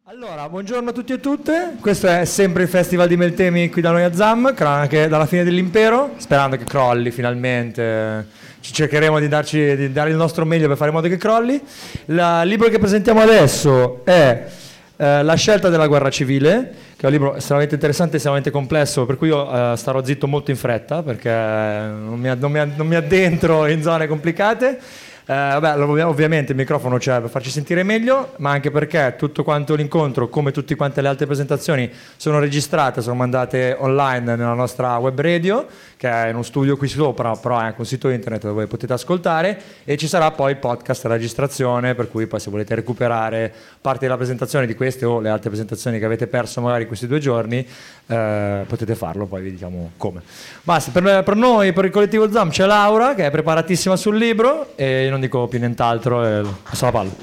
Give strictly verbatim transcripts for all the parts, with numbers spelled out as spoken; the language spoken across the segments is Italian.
Allora, buongiorno a tutti e tutte, questo è sempre il Festival di Meltemi qui da noi a Zam, Cronache dalla fine dell'impero, sperando che crolli finalmente, ci cercheremo di, darci, di dare il nostro meglio per fare in modo che crolli. Il libro che presentiamo adesso è eh, La scelta della guerra civile, che è un libro estremamente interessante e estremamente complesso, per cui io eh, starò zitto molto in fretta, perché non mi, non mi, non mi addentro in zone complicate. Eh, vabbè, ovviamente il microfono c'è per farci sentire meglio, ma anche perché tutto quanto l'incontro, come tutte quante le altre presentazioni, sono registrate, sono mandate online nella nostra web radio, che è in uno studio qui sopra, però è anche un sito internet dove potete ascoltare, e ci sarà poi il podcast, la registrazione, per cui poi se volete recuperare parte della presentazione di queste o le altre presentazioni che avete perso magari questi due giorni, eh, potete farlo, poi vi diciamo come. Basta, per, per noi, per il collettivo Zam, c'è Laura che è preparatissima sul libro e io non dico più nient'altro e passo la palla.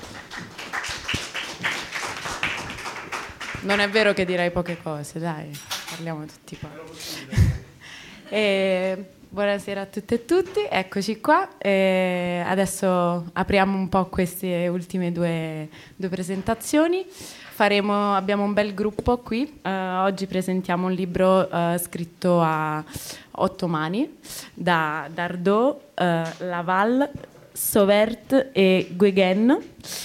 Non è vero che direi poche cose, dai, parliamo tutti qua. E buonasera a tutte e tutti, eccoci qua. E adesso apriamo un po' queste ultime due, due presentazioni. Faremo, abbiamo un bel gruppo qui. Uh, oggi presentiamo un libro uh, scritto a otto mani da Dardot, uh, Laval, Sauvert e Guéguen.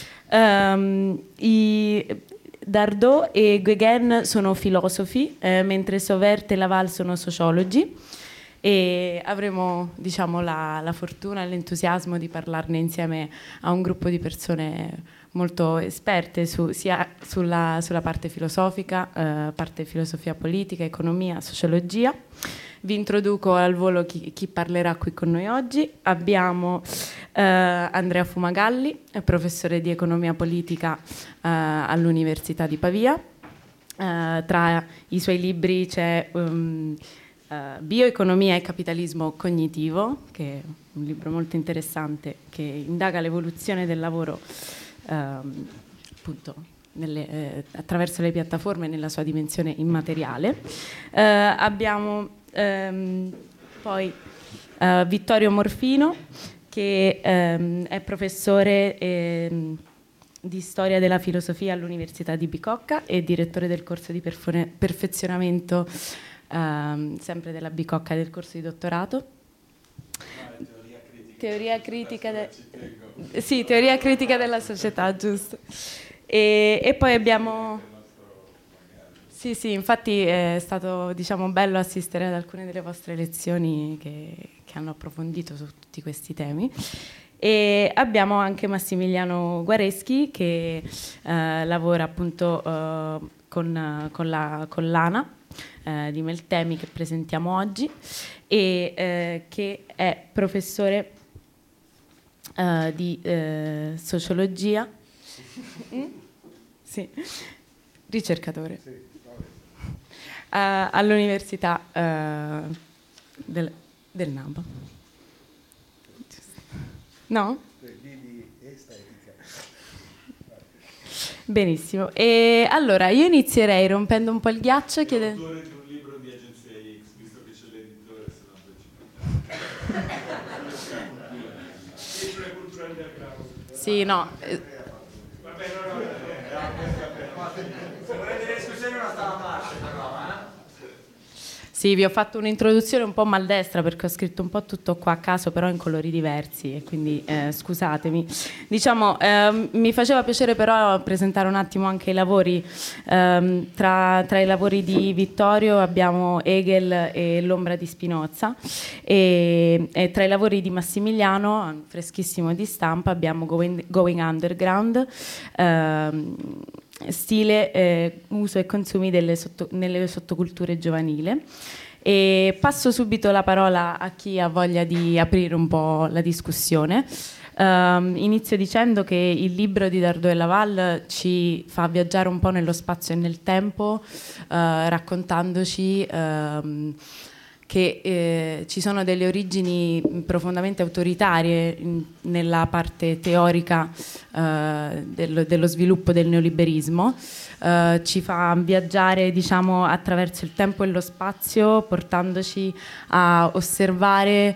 Um, i Dardot e Guéguen sono filosofi, eh, mentre Sauvert e Laval sono sociologi, e avremo, diciamo, la, la fortuna e l'entusiasmo di parlarne insieme a un gruppo di persone molto esperte su, sia sulla, sulla parte filosofica, eh, parte filosofia politica, economia, sociologia. Vi introduco al volo chi, chi parlerà qui con noi oggi. Abbiamo eh, Andrea Fumagalli, professore di economia politica eh, all'Università di Pavia. Eh, tra i suoi libri c'è um, uh, Bioeconomia e capitalismo cognitivo, che è un libro molto interessante che indaga l'evoluzione del lavoro um, appunto nelle, eh, attraverso le piattaforme nella sua dimensione immateriale. Eh, abbiamo Um, poi uh, Vittorio Morfino, che um, è professore um, di storia della filosofia all'Università di Bicocca e direttore del corso di perfone- perfezionamento um, sempre della Bicocca, del corso di dottorato. Teoria critica, teoria critica de- sì, teoria critica della società, giusto. E, e poi abbiamo Sì, sì, infatti è stato, diciamo, bello assistere ad alcune delle vostre lezioni che, che hanno approfondito su tutti questi temi. E abbiamo anche Massimiliano Guareschi che eh, lavora appunto eh, con, con, la, con l'ANA eh, di Meltemi, che presentiamo oggi, e eh, che è professore eh, di eh, sociologia. Mm? Sì, ricercatore. Sì. Uh, all'Università uh, del, del N A B. No? Benissimo. E allora io inizierei rompendo un po' il ghiaccio. Chiede... Autore di un libro di Agenzia X, visto che c'è l'editore, se no poi cultura underground. Sì, no. Vabbè, no, no. Se volete discussione non sta a marcia, però, eh? Sì, vi ho fatto un'introduzione un po' maldestra perché ho scritto un po' tutto qua a caso, però in colori diversi, e quindi eh, scusatemi. Diciamo, eh, mi faceva piacere però presentare un attimo anche i lavori. Eh, tra, tra i lavori di Vittorio abbiamo Hegel e l'ombra di Spinoza, e, e tra i lavori di Massimiliano, freschissimo di stampa, abbiamo Going, Going Underground, eh, stile, eh, uso e consumi delle sotto, nelle sottoculture giovanili. E passo subito la parola a chi ha voglia di aprire un po' la discussione. Um, inizio dicendo che il libro di Dardot e Laval ci fa viaggiare un po' nello spazio e nel tempo, uh, raccontandoci um, che eh, ci sono delle origini profondamente autoritarie in, nella parte teorica eh, dello, dello sviluppo del neoliberismo. Eh, ci fa viaggiare, diciamo, attraverso il tempo e lo spazio, portandoci a osservare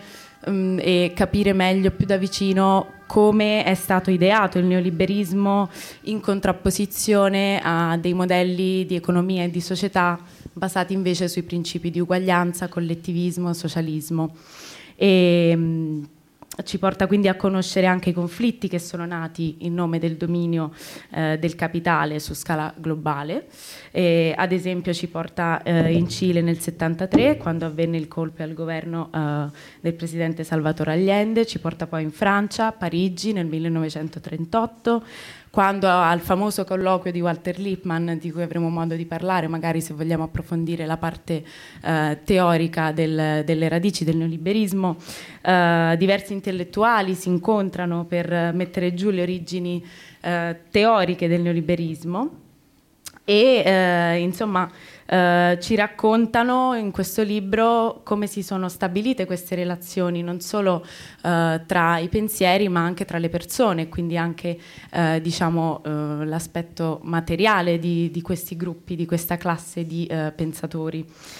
um, e capire meglio, più da vicino, come è stato ideato il neoliberismo in contrapposizione a dei modelli di economia e di società basati invece sui principi di uguaglianza, collettivismo, socialismo. E, um, ci porta quindi a conoscere anche i conflitti che sono nati in nome del dominio eh, del capitale su scala globale. E, ad esempio ci porta eh, in Cile nel settantatré, quando avvenne il colpo al governo eh, del presidente Salvador Allende, ci porta poi in Francia, a Parigi nel millenovecentotrentotto, quando al famoso colloquio di Walter Lippmann, di cui avremo modo di parlare, magari se vogliamo approfondire la parte eh, teorica del, delle radici del neoliberismo, eh, diversi intellettuali si incontrano per mettere giù le origini eh, teoriche del neoliberismo e eh, insomma eh, ci raccontano in questo libro come si sono stabilite queste relazioni non solo eh, tra i pensieri ma anche tra le persone, quindi anche eh, diciamo eh, l'aspetto materiale di, di questi gruppi, di questa classe di eh, pensatori.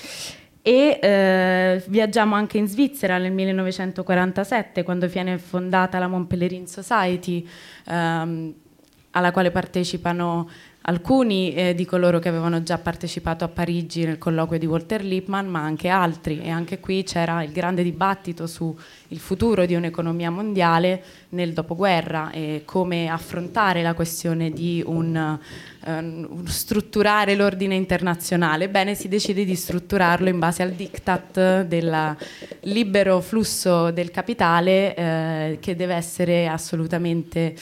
E eh, viaggiamo anche in Svizzera nel millenovecentoquarantasette, quando viene fondata la Mont Pelerin Society, ehm, alla quale partecipano alcuni eh, di coloro che avevano già partecipato a Parigi nel colloquio di Walter Lippmann, ma anche altri, e anche qui c'era il grande dibattito su il futuro di un'economia mondiale nel dopoguerra e come affrontare la questione di un, um, strutturare l'ordine internazionale. Bene, si decide di strutturarlo in base al diktat del libero flusso del capitale eh, che deve essere assolutamente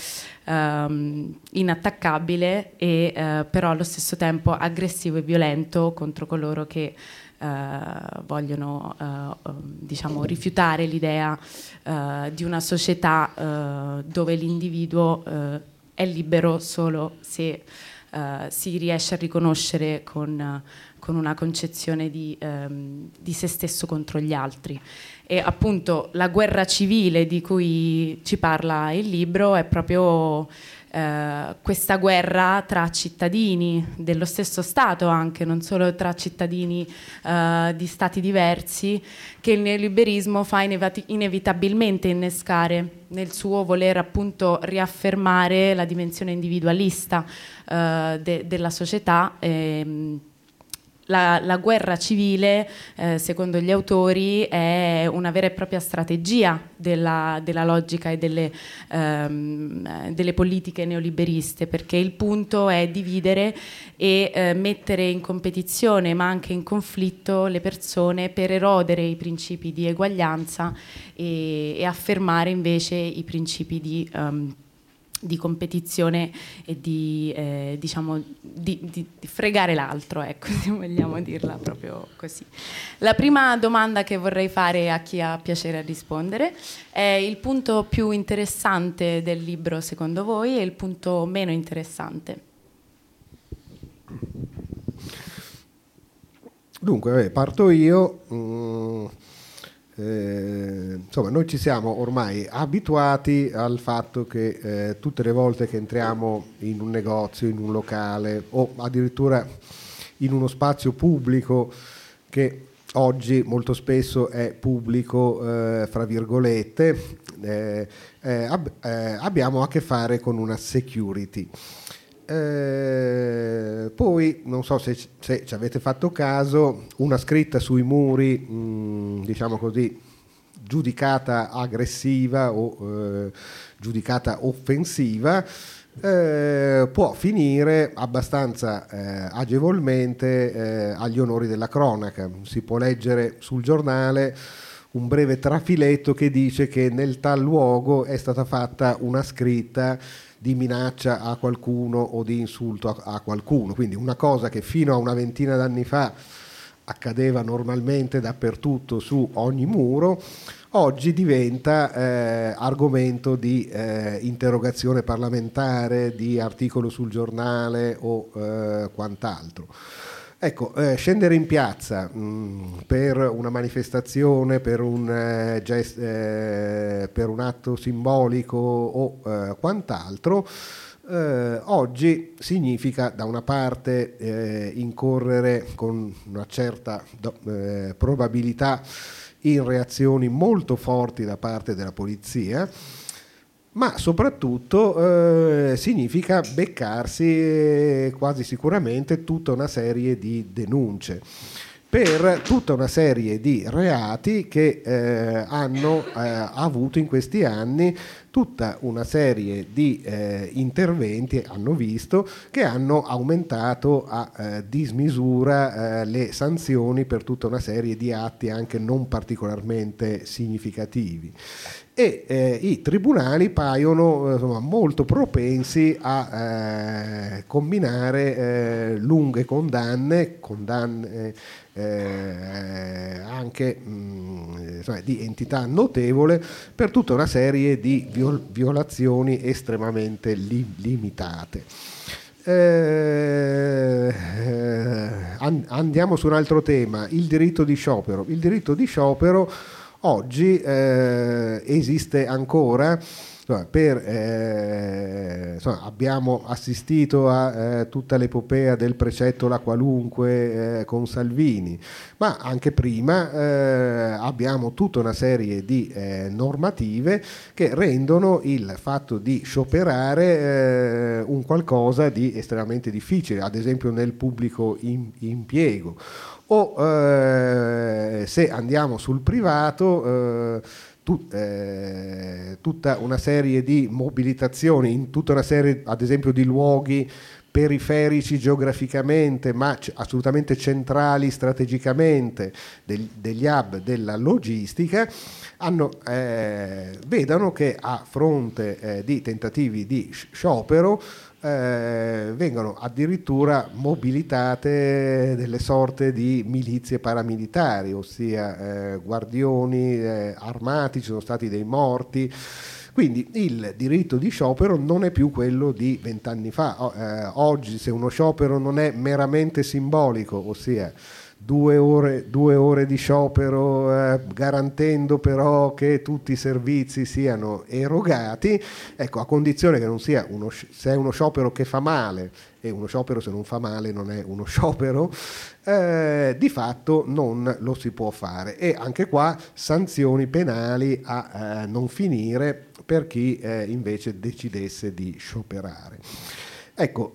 Um, inattaccabile e uh, però allo stesso tempo aggressivo e violento contro coloro che uh, vogliono uh, um, diciamo rifiutare l'idea uh, di una società uh, dove l'individuo uh, è libero solo se uh, si riesce a riconoscere con, uh, con una concezione di, um, di se stesso contro gli altri. E appunto la guerra civile di cui ci parla il libro è proprio eh, questa guerra tra cittadini dello stesso Stato, anche non solo tra cittadini eh, di stati diversi, che il neoliberismo fa inevit- inevitabilmente innescare nel suo voler appunto riaffermare la dimensione individualista eh, de- della società. E, La, la guerra civile, eh, secondo gli autori, è una vera e propria strategia della, della logica e delle, ehm, delle politiche neoliberiste, perché il punto è dividere e eh, mettere in competizione, ma anche in conflitto, le persone per erodere i principi di eguaglianza e, e affermare invece i principi di um, di competizione e di, eh, diciamo, di, di, di fregare l'altro, ecco, se vogliamo dirla proprio così. La prima domanda che vorrei fare a chi ha piacere a rispondere è: il punto più interessante del libro secondo voi e il punto meno interessante? Dunque, vabbè, parto io. Mm. Eh, insomma, noi ci siamo ormai abituati al fatto che eh, tutte le volte che entriamo in un negozio, in un locale o addirittura in uno spazio pubblico che oggi molto spesso è pubblico, eh, fra virgolette, eh, eh, ab- eh, abbiamo a che fare con una security. Eh, poi non so se, se ci avete fatto caso, una scritta sui muri, mh, diciamo così, giudicata aggressiva o eh, giudicata offensiva, eh, può finire abbastanza eh, agevolmente eh, agli onori della cronaca. Si può leggere sul giornale un breve trafiletto che dice che nel tal luogo è stata fatta una scritta di minaccia a qualcuno o di insulto a, a qualcuno, quindi una cosa che fino a una ventina d'anni fa accadeva normalmente dappertutto su ogni muro, oggi diventa eh, argomento di eh, interrogazione parlamentare, di articolo sul giornale o eh, quant'altro. Ecco, eh, scendere in piazza mh, per una manifestazione, per un, eh, gest- eh, per un atto simbolico o eh, quant'altro, eh, oggi significa da una parte eh, incorrere con una certa do- eh, probabilità in reazioni molto forti da parte della polizia, ma soprattutto eh, significa beccarsi eh, quasi sicuramente tutta una serie di denunce per tutta una serie di reati che eh, hanno eh, avuto in questi anni tutta una serie di eh, interventi, hanno visto, che hanno aumentato a eh, dismisura eh, le sanzioni per tutta una serie di atti anche non particolarmente significativi. E eh, i tribunali paiono insomma, molto propensi a eh, combinare eh, lunghe condanne, condanne eh, anche mh, insomma, di entità notevole per tutta una serie di viol- violazioni estremamente li- limitate. Eh, eh, andiamo su un altro tema, il diritto di sciopero. Il diritto di sciopero oggi eh, esiste ancora, insomma, per, eh, insomma, abbiamo assistito a eh, tutta l'epopea del precetto la qualunque eh, con Salvini, ma anche prima eh, abbiamo tutta una serie di eh, normative che rendono il fatto di scioperare eh, un qualcosa di estremamente difficile, ad esempio nel pubblico in, impiego. O eh, se andiamo sul privato, eh, tut, eh, tutta una serie di mobilitazioni in tutta una serie, ad esempio, di luoghi periferici geograficamente ma c- assolutamente centrali strategicamente del, degli hub della logistica, hanno, eh, vedano che a fronte eh, di tentativi di sciopero Eh, vengono addirittura mobilitate delle sorte di milizie paramilitari, ossia eh, guardioni eh, armati, ci sono stati dei morti. Quindi il diritto di sciopero non è più quello di vent'anni fa. O, eh, oggi, se uno sciopero non è meramente simbolico, ossia Due ore, due ore di sciopero eh, garantendo però che tutti i servizi siano erogati, ecco, a condizione che non sia uno, se è uno sciopero che fa male, e uno sciopero se non fa male non è uno sciopero, eh, di fatto non lo si può fare. E anche qua sanzioni penali a eh, non finire per chi eh, invece decidesse di scioperare. Ecco,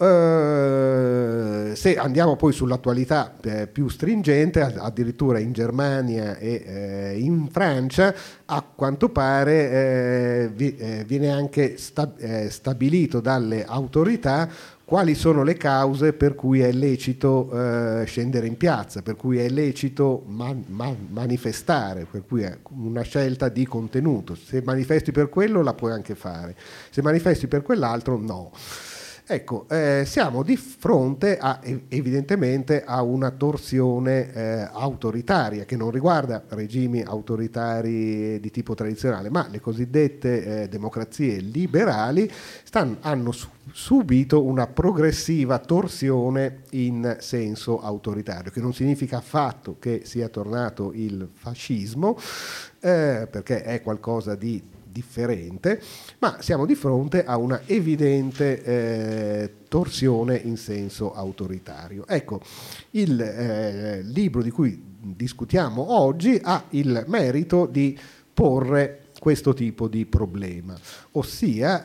eh, se andiamo poi sull'attualità eh, più stringente, addirittura in Germania e eh, in Francia, a quanto pare eh, vi, eh, viene anche sta, eh, stabilito dalle autorità quali sono le cause per cui è lecito eh, scendere in piazza, per cui è lecito man, man, manifestare, per cui è una scelta di contenuto. Se manifesti per quello la puoi anche fare, se manifesti per quell'altro no. Ecco, eh, siamo di fronte a, evidentemente a una torsione eh, autoritaria che non riguarda regimi autoritari di tipo tradizionale, ma le cosiddette eh, democrazie liberali stanno, hanno su, subito una progressiva torsione in senso autoritario, che non significa affatto che sia tornato il fascismo, eh, perché è qualcosa di differente, ma siamo di fronte a una evidente eh, torsione in senso autoritario. Ecco, il eh, libro di cui discutiamo oggi ha il merito di porre questo tipo di problema, ossia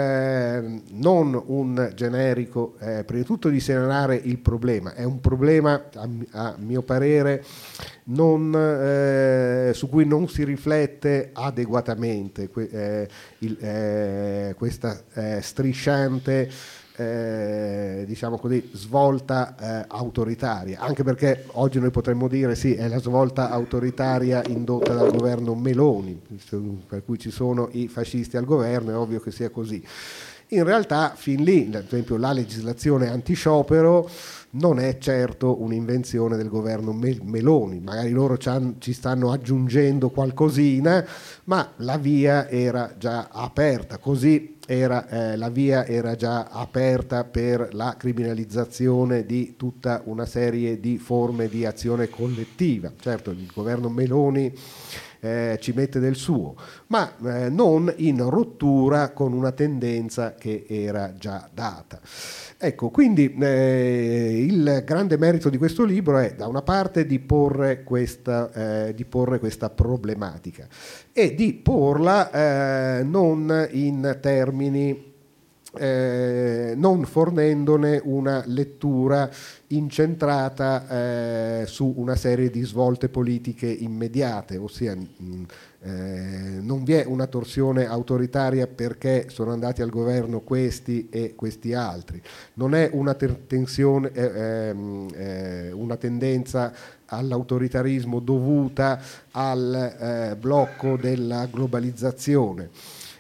eh, non un generico, eh, prima di tutto di segnalare il problema, è un problema a, a mio parere non, eh, su cui non si riflette adeguatamente, que, eh, il, eh, questa eh, strisciante Eh, diciamo così, svolta eh, autoritaria, anche perché oggi noi potremmo dire sì, è la svolta autoritaria indotta dal governo Meloni, per cui ci sono i fascisti al governo, è ovvio che sia così. In realtà fin lì, ad esempio, la legislazione antisciopero non è certo un'invenzione del governo Meloni, magari loro ci stanno aggiungendo qualcosina, ma la via era già aperta, così era, eh, la via era già aperta per la criminalizzazione di tutta una serie di forme di azione collettiva. Certo, il governo Meloni Eh, ci mette del suo, ma eh, non in rottura con una tendenza che era già data. Ecco, quindi eh, il il grande merito di questo libro è, da una parte, di porre questa, eh, di porre questa problematica e di porla eh, non in termini, eh, non fornendone una lettura incentrata eh, su una serie di svolte politiche immediate, ossia mh, eh, non vi è una torsione autoritaria perché sono andati al governo questi e questi altri, non è una ter- tensione, eh, eh, una tendenza all'autoritarismo dovuta al eh, blocco della globalizzazione.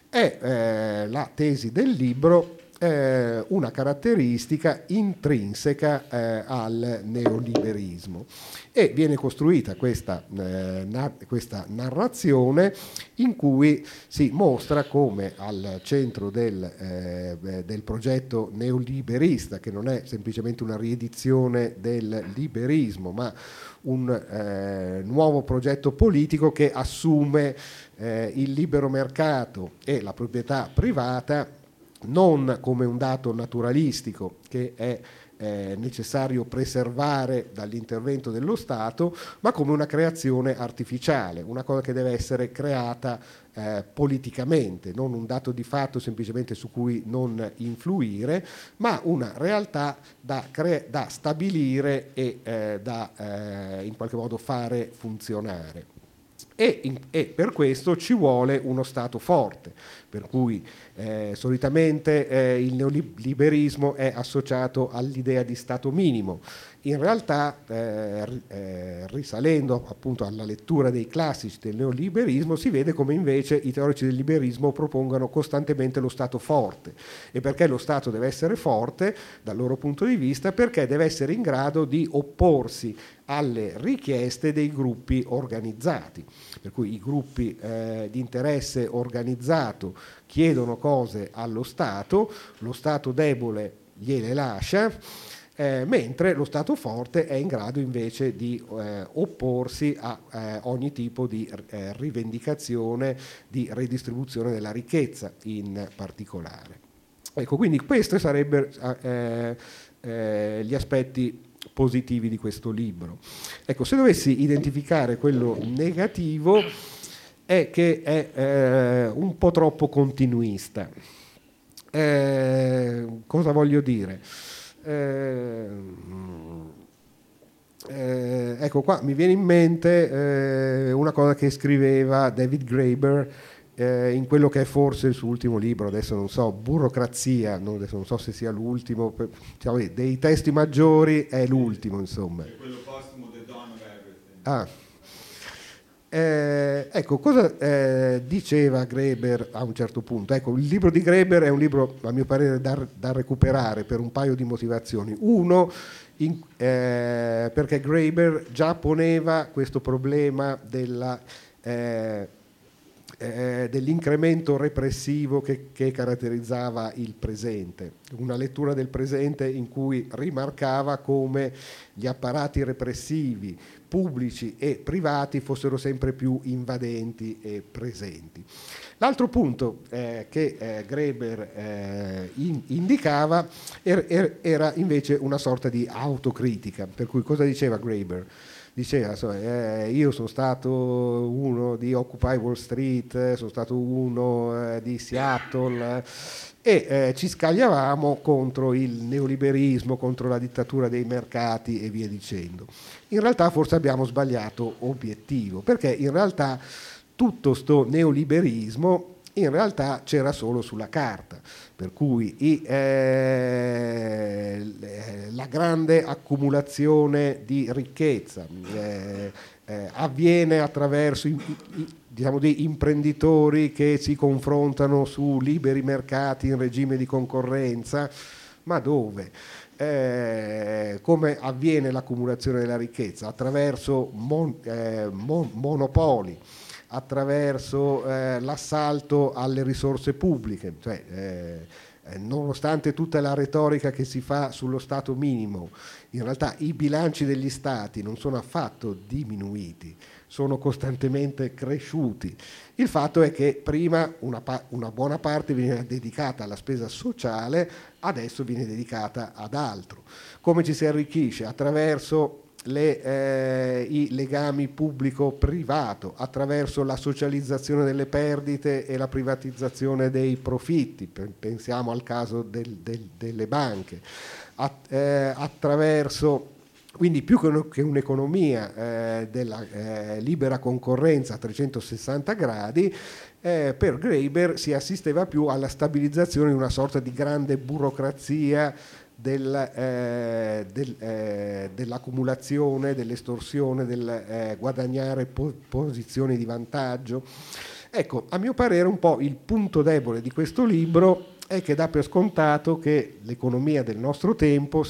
È eh, la tesi del libro eh, una caratteristica intrinseca eh, al neoliberismo, e viene costruita questa, eh, na- questa narrazione in cui si mostra come al centro del, eh, del progetto neoliberista, che non è semplicemente una riedizione del liberismo, ma un eh, nuovo progetto politico che assume eh, il libero mercato e la proprietà privata non come un dato naturalistico che è eh, necessario preservare dall'intervento dello Stato, ma come una creazione artificiale, una cosa che deve essere creata eh, politicamente, non un dato di fatto semplicemente su cui non influire, ma una realtà da, cre- da stabilire e eh, da eh, in qualche modo fare funzionare. E, in, e per questo ci vuole uno Stato forte, per cui eh, solitamente eh, il neoliberismo è associato all'idea di Stato minimo. In realtà, eh, eh, risalendo appunto alla lettura dei classici del neoliberismo, si vede come invece i teorici del liberismo propongano costantemente lo Stato forte. E perché lo Stato deve essere forte, dal loro punto di vista? Perché deve essere in grado di opporsi alle richieste dei gruppi organizzati, per cui i gruppi eh, di interesse organizzato chiedono cose allo Stato, lo Stato debole gliele lascia, eh, mentre lo Stato forte è in grado invece di eh, opporsi a eh, ogni tipo di eh, rivendicazione, di redistribuzione della ricchezza in particolare. Ecco, quindi questi sarebbero eh, eh, gli aspetti positivi di questo libro. Ecco, se dovessi identificare quello negativo, è che è eh, un po' troppo continuista. Eh, cosa voglio dire? Eh, eh, ecco qua mi viene in mente eh, una cosa che scriveva David Graeber eh, in quello che è forse il suo ultimo libro, adesso non so, Burocrazia, no, adesso non so se sia l'ultimo, per, diciamo, dei testi maggiori è l'ultimo, insomma. È quello postumo, The Dawn of Everything. Ah. Eh, ecco, cosa eh, diceva Graeber a un certo punto? Ecco, il libro di Graeber è un libro, a mio parere, da, da recuperare per un paio di motivazioni. Uno, in, eh, perché Graeber già poneva questo problema della, eh, eh, dell'incremento repressivo che, che caratterizzava il presente. Una lettura del presente in cui rimarcava come gli apparati repressivi pubblici e privati fossero sempre più invadenti e presenti. L'altro punto eh, che eh, Graeber eh, in, indicava er, er, era invece una sorta di autocritica, per cui cosa diceva Graeber? Diceva, insomma, eh, io sono stato uno di Occupy Wall Street, eh, sono stato uno eh, di Seattle, eh, e eh, ci scagliavamo contro il neoliberismo, contro la dittatura dei mercati e via dicendo. In realtà forse abbiamo sbagliato obiettivo, perché in realtà tutto sto neoliberismo in realtà c'era solo sulla carta, per cui i, eh, la grande accumulazione di ricchezza eh, eh, avviene attraverso i, i, diciamo, dei imprenditori che si confrontano su liberi mercati in regime di concorrenza, ma dove? Eh, come avviene l'accumulazione della ricchezza? Attraverso mon, eh, mon, monopoli, attraverso eh, l'assalto alle risorse pubbliche, cioè eh, eh, nonostante tutta la retorica che si fa sullo Stato minimo, in realtà i bilanci degli Stati non sono affatto diminuiti, sono costantemente cresciuti. Il fatto è che prima una, pa- una buona parte veniva dedicata alla spesa sociale, adesso viene dedicata ad altro. Come ci si arricchisce? Attraverso le, eh, i legami pubblico-privato, attraverso la socializzazione delle perdite e la privatizzazione dei profitti. Pensiamo al caso del, del, delle banche. At, eh, attraverso Quindi più che un'economia eh, della eh, libera concorrenza a trecentosessanta gradi, eh, per Graeber si assisteva più alla stabilizzazione di una sorta di grande burocrazia del, eh, del, eh, dell'accumulazione, dell'estorsione, del eh, guadagnare po- posizioni di vantaggio. Ecco, a mio parere un po' il punto debole di questo libro è che dà per scontato che l'economia del nostro tempo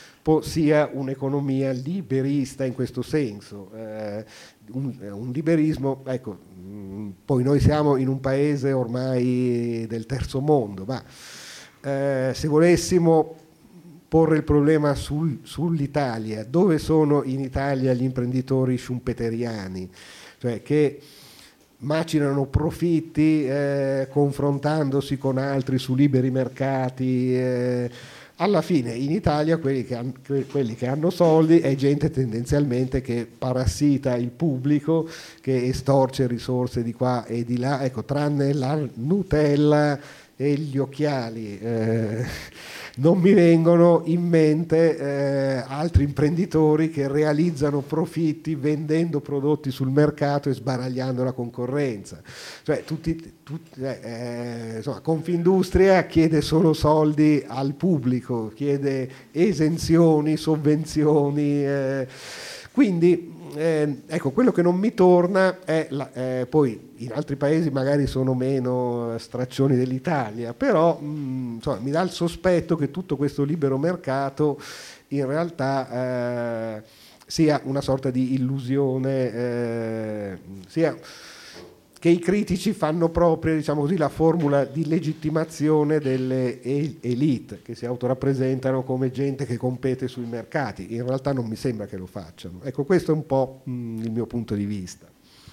sia un'economia liberista in questo senso, eh, un, un liberismo, ecco, mh, poi noi siamo in un paese ormai del terzo mondo, ma eh, se volessimo porre il problema sul, sull'Italia, dove sono in Italia gli imprenditori schumpeteriani, cioè che macinano profitti eh, confrontandosi con altri su liberi mercati, eh, alla fine in Italia quelli che, han, quelli che hanno soldi è gente tendenzialmente che parassita il pubblico, che estorce risorse di qua e di là, ecco, tranne la Nutella e gli occhiali. Eh, non mi vengono in mente eh, altri imprenditori che realizzano profitti vendendo prodotti sul mercato e sbaragliando la concorrenza. Cioè, tutti, tutti, eh, insomma, Confindustria chiede solo soldi al pubblico, chiede esenzioni, sovvenzioni. Eh, quindi, eh, ecco, quello che non mi torna è, la, eh, poi in altri paesi magari sono meno straccioni dell'Italia, però mh, insomma, mi dà il sospetto che tutto questo libero mercato in realtà eh, sia una sorta di illusione, eh, sia che i critici fanno proprio, diciamo così, la formula di legittimazione delle elite che si autorappresentano come gente che compete sui mercati. In realtà non mi sembra che lo facciano. Ecco, questo è un po' mh, il mio punto di vista.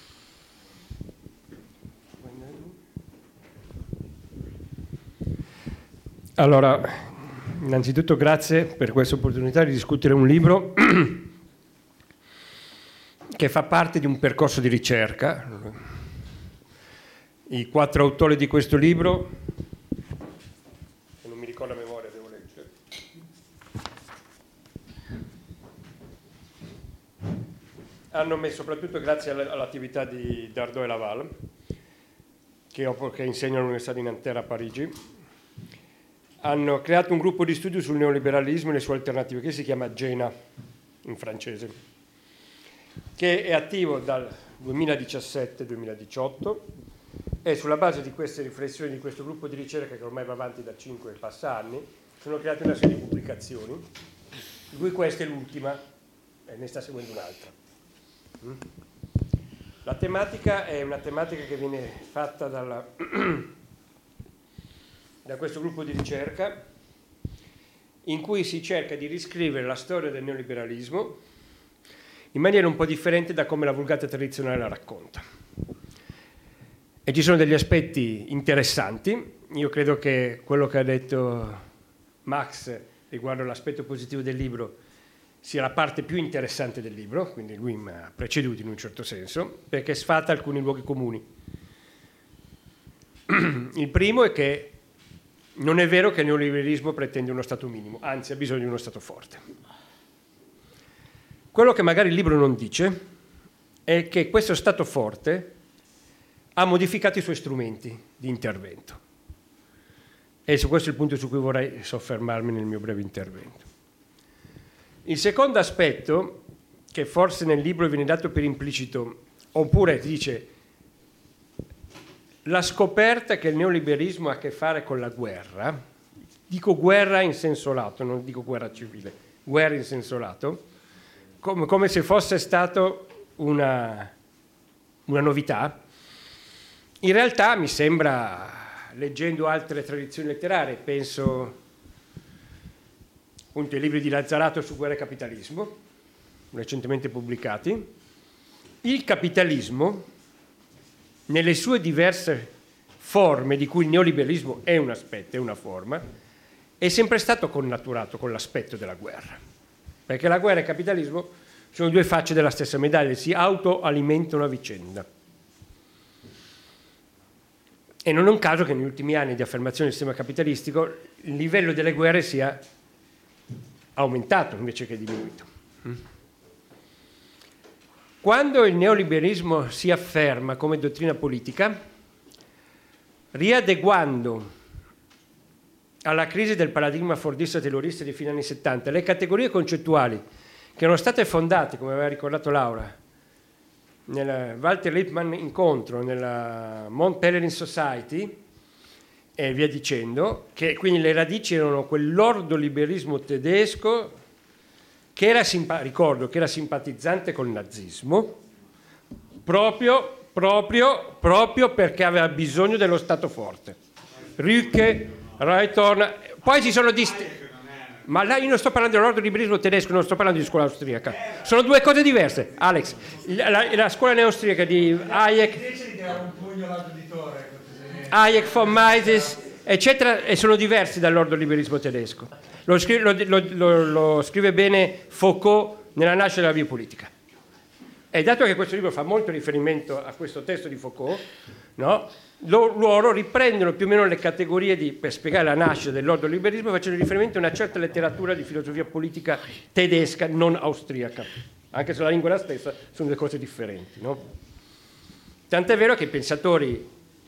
Allora, innanzitutto grazie per questa opportunità di discutere un libro che fa parte di un percorso di ricerca. I quattro autori di questo libro, non mi ricordo a memoria, devo leggere. Hanno messo, soprattutto grazie all'attività di Dardot e Laval, che, che insegna all'Università di Nanterre a Parigi, hanno creato un gruppo di studio sul neoliberalismo e le sue alternative, che si chiama GENA in francese, che è attivo dal duemiladiciassette duemiladiciotto. E sulla base di queste riflessioni di questo gruppo di ricerca, che ormai va avanti da cinque e passa anni, sono create una serie di pubblicazioni, di cui questa è l'ultima, e ne sta seguendo un'altra. La tematica è una tematica che viene fatta dalla, da questo gruppo di ricerca, in cui si cerca di riscrivere la storia del neoliberalismo in maniera un po' differente da come la vulgata tradizionale la racconta. E ci sono degli aspetti interessanti. Io credo che quello che ha detto Max riguardo l'aspetto positivo del libro sia la parte più interessante del libro, quindi lui mi ha preceduto in un certo senso, perché sfata alcuni luoghi comuni. Il primo è che non è vero che il neoliberismo pretende uno Stato minimo, anzi ha bisogno di uno Stato forte. Quello che magari il libro non dice è che questo Stato forte ha modificato i suoi strumenti di intervento. E su questo è il punto su cui vorrei soffermarmi nel mio breve intervento. Il secondo aspetto, che forse nel libro viene dato per implicito, oppure dice la scoperta che il neoliberismo ha a che fare con la guerra, dico guerra in senso lato, non dico guerra civile, guerra in senso lato, come, come se fosse stato una, una novità. In realtà mi sembra leggendo altre tradizioni letterarie, penso appunto ai libri di Lazzarato su guerra e capitalismo, recentemente pubblicati, il capitalismo, nelle sue diverse forme, di cui il neoliberismo è un aspetto, è una forma, è sempre stato connaturato con l'aspetto della guerra, perché la guerra e il capitalismo sono due facce della stessa medaglia, si autoalimentano a vicenda. E non è un caso che negli ultimi anni di affermazione del sistema capitalistico il livello delle guerre sia aumentato invece che diminuito. Quando il neoliberismo si afferma come dottrina politica, riadeguando alla crisi del paradigma fordista-taylorista di fine anni settanta, le categorie concettuali che erano state fondate, come aveva ricordato Laura, nel Walter Lippmann incontro, nella Mont Pelerin Society e via dicendo, che quindi le radici erano quell'ordoliberismo tedesco che era, simpa- ricordo, che era simpatizzante col nazismo proprio, proprio, proprio perché aveva bisogno dello Stato forte. Rücke, Reutorn, poi ci sono dist- ma là io non sto parlando dell'ordoliberismo tedesco, non sto parlando di scuola austriaca, sono due cose diverse. Alex, la, la, la scuola neoaustriaca di Hayek, Hayek, von Mises, eccetera, e sono diversi dall'ordoliberismo tedesco. Lo scrive, lo, lo, lo, lo scrive bene Foucault nella nascita della biopolitica. E dato che questo libro fa molto riferimento a questo testo di Foucault, no? Loro riprendono più o meno le categorie di, per spiegare la nascita dell'ordoliberismo, facendo riferimento a una certa letteratura di filosofia politica tedesca, non austriaca, anche se la lingua è la stessa, sono due cose differenti, no? Tant'è vero che i pensatori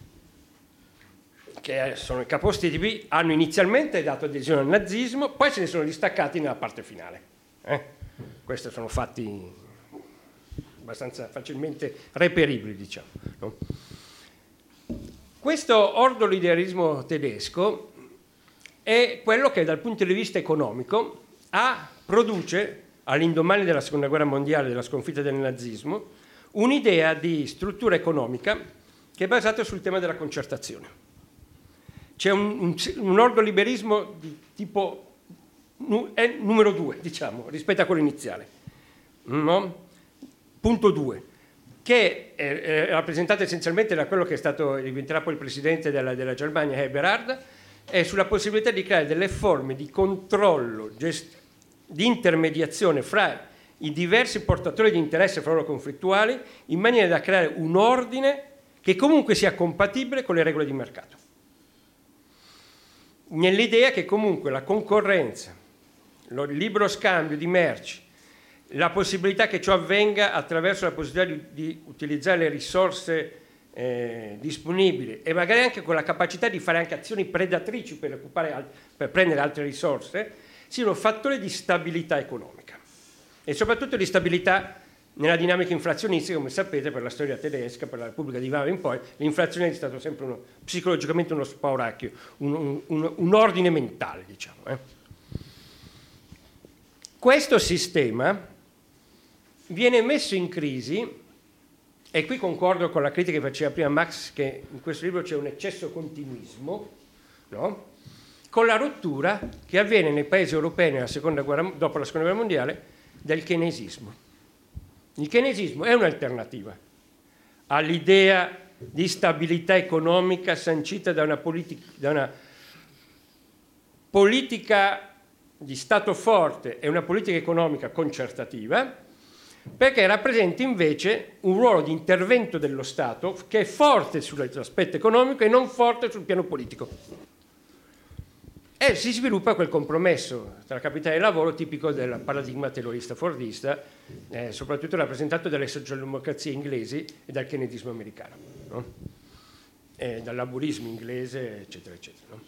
che sono i capostipiti hanno inizialmente dato adesione al nazismo, poi se ne sono distaccati nella parte finale. Eh? Questi sono fatti abbastanza facilmente reperibili, diciamo, no? Questo ordoliberismo tedesco è quello che dal punto di vista economico ha, produce, all'indomani della seconda guerra mondiale, della sconfitta del nazismo, un'idea di struttura economica che è basata sul tema della concertazione. C'è un, un, un ordoliberismo di tipo è numero due, diciamo, rispetto a quello iniziale. No? Punto due. Che è, è rappresentato essenzialmente da quello che è stato, diventerà poi il presidente della, della Germania, Eberhard, è sulla possibilità di creare delle forme di controllo, gest- di intermediazione fra i diversi portatori di interesse fra loro conflittuali, in maniera da creare un ordine che comunque sia compatibile con le regole di mercato. Nell'idea che comunque la concorrenza, il libero scambio di merci, la possibilità che ciò avvenga attraverso la possibilità di, di utilizzare le risorse eh, disponibili e magari anche con la capacità di fare anche azioni predatrici per, occupare, per prendere altre risorse, siano fattori di stabilità economica e soprattutto di stabilità nella dinamica inflazionistica. Come sapete, per la storia tedesca, per la Repubblica di Weimar in poi, l'inflazione è stato sempre uno, psicologicamente uno spauracchio, un, un, un ordine mentale, diciamo. Eh. Questo sistema viene messo in crisi, e qui concordo con la critica che faceva prima Max, che in questo libro c'è un eccesso continuismo, no? Con la rottura che avviene nei paesi europei nella seconda guerra, dopo la seconda guerra mondiale del keynesismo. Il keynesismo è un'alternativa all'idea di stabilità economica sancita da una politica, da una politica di Stato forte e una politica economica concertativa, perché rappresenta invece un ruolo di intervento dello Stato che è forte sull'aspetto economico e non forte sul piano politico. E si sviluppa quel compromesso tra capitale e lavoro tipico del paradigma taylorista-fordista, eh, soprattutto rappresentato dalle socialdemocrazie inglesi e dal keynesismo americano, no? E dal laburismo inglese, eccetera, eccetera. No?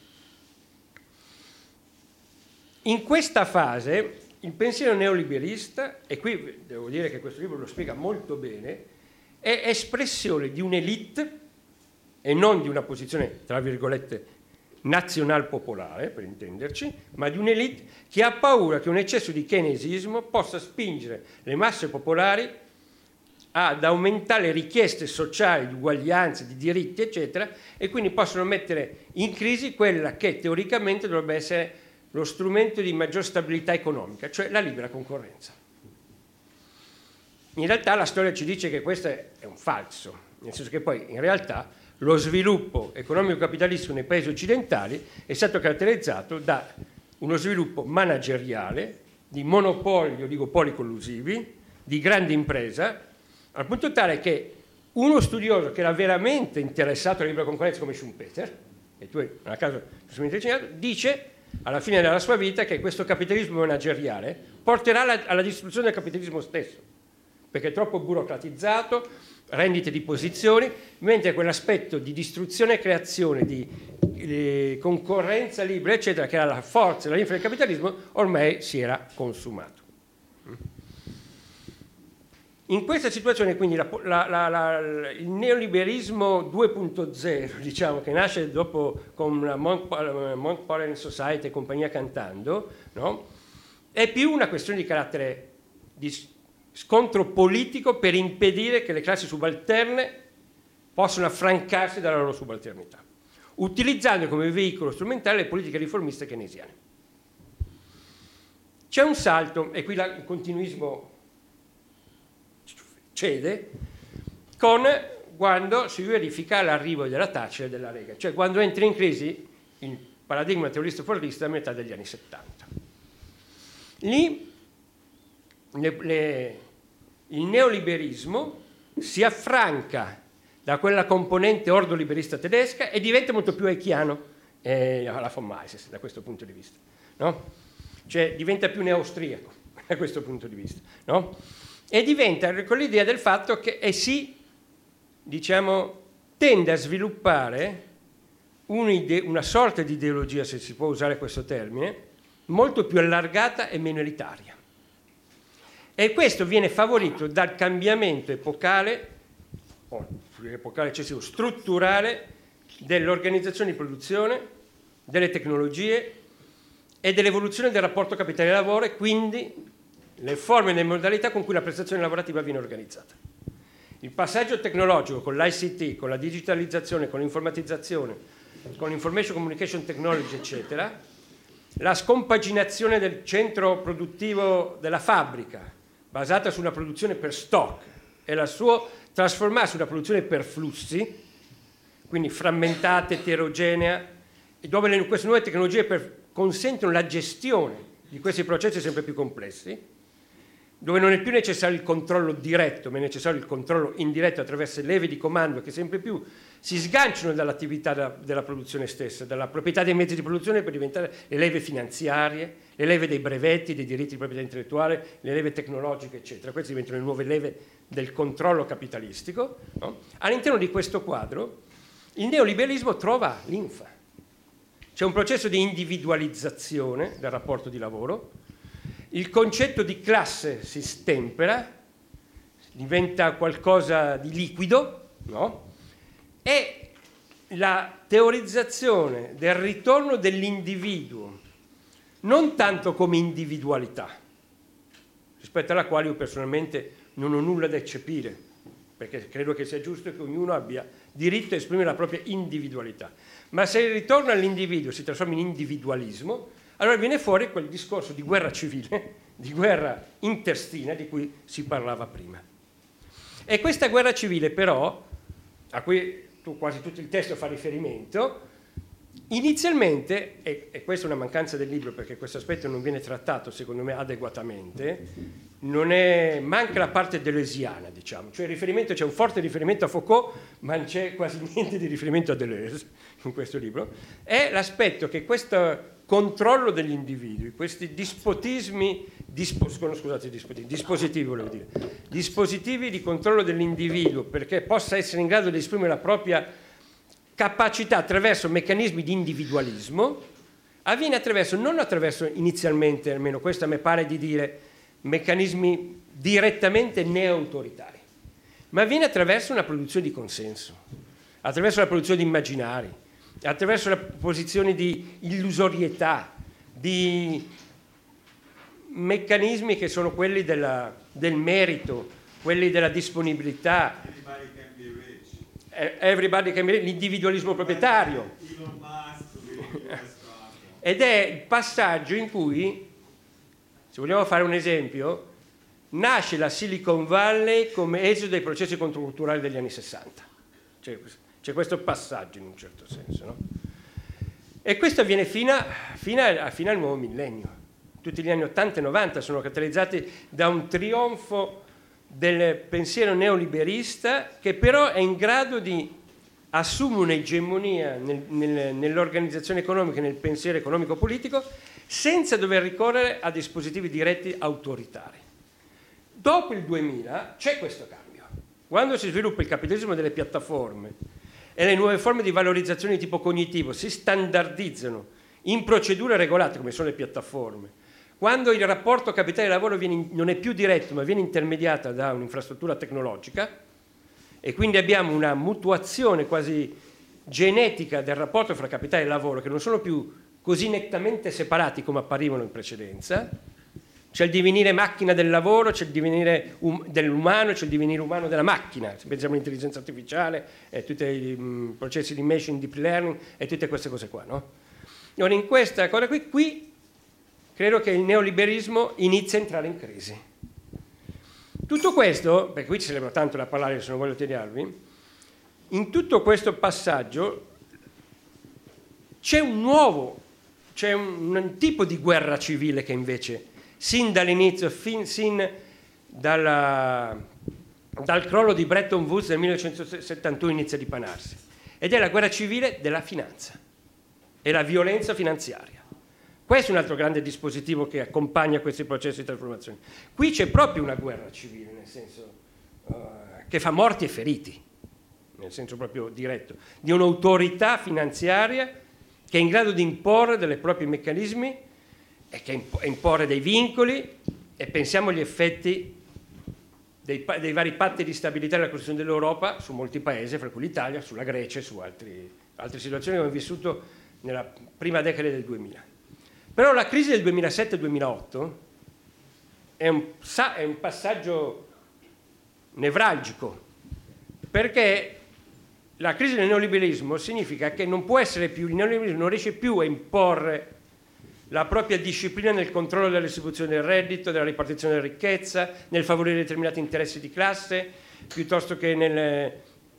In questa fase il pensiero neoliberista, e qui devo dire che questo libro lo spiega molto bene, è espressione di un'elite e non di una posizione, tra virgolette, nazional popolare, per intenderci, ma di un'elite che ha paura che un eccesso di keynesismo possa spingere le masse popolari ad aumentare le richieste sociali di uguaglianza, di diritti, eccetera, e quindi possono mettere in crisi quella che teoricamente dovrebbe essere lo strumento di maggior stabilità economica, cioè la libera concorrenza. In realtà la storia ci dice che questo è un falso, nel senso che poi in realtà lo sviluppo economico-capitalistico nei paesi occidentali è stato caratterizzato da uno sviluppo manageriale, di monopoli, oligopoli collusivi, di grande impresa, al punto tale che uno studioso che era veramente interessato alla libera concorrenza come Schumpeter, e tu a caso dice alla fine della sua vita che questo capitalismo manageriale porterà alla, alla distruzione del capitalismo stesso, perché è troppo burocratizzato, rendite di posizioni, mentre quell'aspetto di distruzione e creazione, di eh, concorrenza libera, eccetera, che era la forza e la linfa del capitalismo, ormai si era consumato. In questa situazione, quindi, la, la, la, la, il neoliberismo due punto zero, diciamo, che nasce dopo con la Monk-Pollen Society e compagnia cantando, no? È più una questione di carattere di scontro politico per impedire che le classi subalterne possano affrancarsi dalla loro subalternità, utilizzando come veicolo strumentale le politiche riformiste keynesiane. C'è un salto, e qui la, il continuismo cede, con quando si verifica l'arrivo della Thatcher e della Lega, cioè quando entra in crisi il paradigma teorista-fordista a metà degli anni settanta. Lì le, le, il neoliberismo si affranca da quella componente ordoliberista tedesca e diventa molto più haeckiano eh, alla von Mises da questo punto di vista, no? Cioè diventa più neoaustriaco da questo punto di vista, no? E diventa con l'idea del fatto che eh sì, diciamo, tende a sviluppare una sorta di ideologia, se si può usare questo termine, molto più allargata e meno elitaria. E questo viene favorito dal cambiamento epocale, o epocale eccessivo, strutturale dell'organizzazione di produzione, delle tecnologie e dell'evoluzione del rapporto capitale-lavoro e quindi le forme e le modalità con cui la prestazione lavorativa viene organizzata. Il passaggio tecnologico con l'I C T, con la digitalizzazione, con l'informatizzazione, con l'information communication technology, eccetera, la scompaginazione del centro produttivo della fabbrica, basata su una produzione per stock, e la sua trasformarsi in una produzione per flussi, quindi frammentata, eterogenea, e dove queste nuove tecnologie per, consentono la gestione di questi processi sempre più complessi, dove non è più necessario il controllo diretto, ma è necessario il controllo indiretto attraverso leve di comando che sempre più si sganciano dall'attività della, della produzione stessa, dalla proprietà dei mezzi di produzione per diventare le leve finanziarie, le leve dei brevetti, dei diritti di proprietà intellettuale, le leve tecnologiche, eccetera. Queste diventano le nuove leve del controllo capitalistico, no? All'interno di questo quadro il neoliberismo trova linfa. C'è un processo di individualizzazione del rapporto di lavoro, il concetto di classe si stempera, diventa qualcosa di liquido, no? E la teorizzazione del ritorno dell'individuo, non tanto come individualità, rispetto alla quale io personalmente non ho nulla da eccepire, perché credo che sia giusto che ognuno abbia diritto a esprimere la propria individualità, ma se il ritorno all'individuo si trasforma in individualismo, allora viene fuori quel discorso di guerra civile, di guerra interstina di cui si parlava prima. E questa guerra civile però, a cui tu, quasi tutto il testo fa riferimento, inizialmente, e, e questa è una mancanza del libro perché questo aspetto non viene trattato secondo me adeguatamente, non è, manca la parte deleuziana, diciamo, cioè il riferimento, c'è un forte riferimento a Foucault, ma non c'è quasi niente di riferimento a Deleuze in questo libro, è l'aspetto che questo controllo degli individui, questi dispotismi, dispo, scusate, dispositivi, dispositivi volevo dire, dispositivi di controllo dell'individuo perché possa essere in grado di esprimere la propria capacità attraverso meccanismi di individualismo, avviene attraverso, non attraverso inizialmente, almeno questo a me pare di dire, meccanismi direttamente neo-autoritari, ma avviene attraverso una produzione di consenso, attraverso la produzione di immaginari, attraverso la posizione di illusorietà, di meccanismi che sono quelli della, del merito, quelli della disponibilità, Everybody can be rich. eh, everybody can be- l'individualismo proprietario. Elon Musk, Ed è il passaggio in cui, se vogliamo fare un esempio, nasce la Silicon Valley come esito dei processi controculturali degli anni sessanta. C'è, c'è questo passaggio in un certo senso, no? E questo avviene fino, a, fino, a, fino al nuovo millennio. Tutti gli anni ottanta e novanta sono caratterizzati da un trionfo del pensiero neoliberista che però è in grado di assumere un'egemonia nel, nel, nell'organizzazione economica e nel pensiero economico-politico senza dover ricorrere a dispositivi diretti autoritari. Dopo il duemila c'è questo cambio. Quando si sviluppa il capitalismo delle piattaforme e le nuove forme di valorizzazione di tipo cognitivo si standardizzano in procedure regolate come sono le piattaforme, quando il rapporto capitale-lavoro viene, non è più diretto ma viene intermediato da un'infrastruttura tecnologica e quindi abbiamo una mutuazione quasi genetica del rapporto fra capitale e lavoro che non sono più così nettamente separati come apparivano in precedenza. C'è il divenire macchina del lavoro, c'è il divenire um- dell'umano, c'è il divenire umano della macchina. Se pensiamo all'intelligenza artificiale, eh, tutti i um, processi di machine deep learning e tutte queste cose qua, no? Allora in questa cosa qui, qui credo che il neoliberismo inizia a entrare in crisi. Tutto questo, perché qui ci sarebbe tanto da parlare se non voglio tediarvi, in tutto questo passaggio c'è un nuovo, c'è un, un tipo di guerra civile che invece sin dall'inizio, fin, sin dalla, dal crollo di Bretton Woods del millenovecentosettantuno inizia a dipanarsi, ed è la guerra civile della finanza e la violenza finanziaria. Questo è un altro grande dispositivo che accompagna questi processi di trasformazione. Qui c'è proprio una guerra civile, nel senso uh, che fa morti e feriti, nel senso proprio diretto, di un'autorità finanziaria che è in grado di imporre dei propri meccanismi e che imporre dei vincoli, e pensiamo agli effetti dei, dei vari patti di stabilità della Costituzione dell'Europa su molti paesi, fra cui l'Italia, sulla Grecia e su altri, altre situazioni che abbiamo vissuto nella prima decade del duemila. Però la crisi del duemilasette duemilaotto è un, è un passaggio nevralgico, perché la crisi del neoliberismo significa che non può essere più, il neoliberismo non riesce più a imporre la propria disciplina nel controllo della distribuzione del reddito, della ripartizione della ricchezza, nel favorire determinati interessi di classe, piuttosto che nel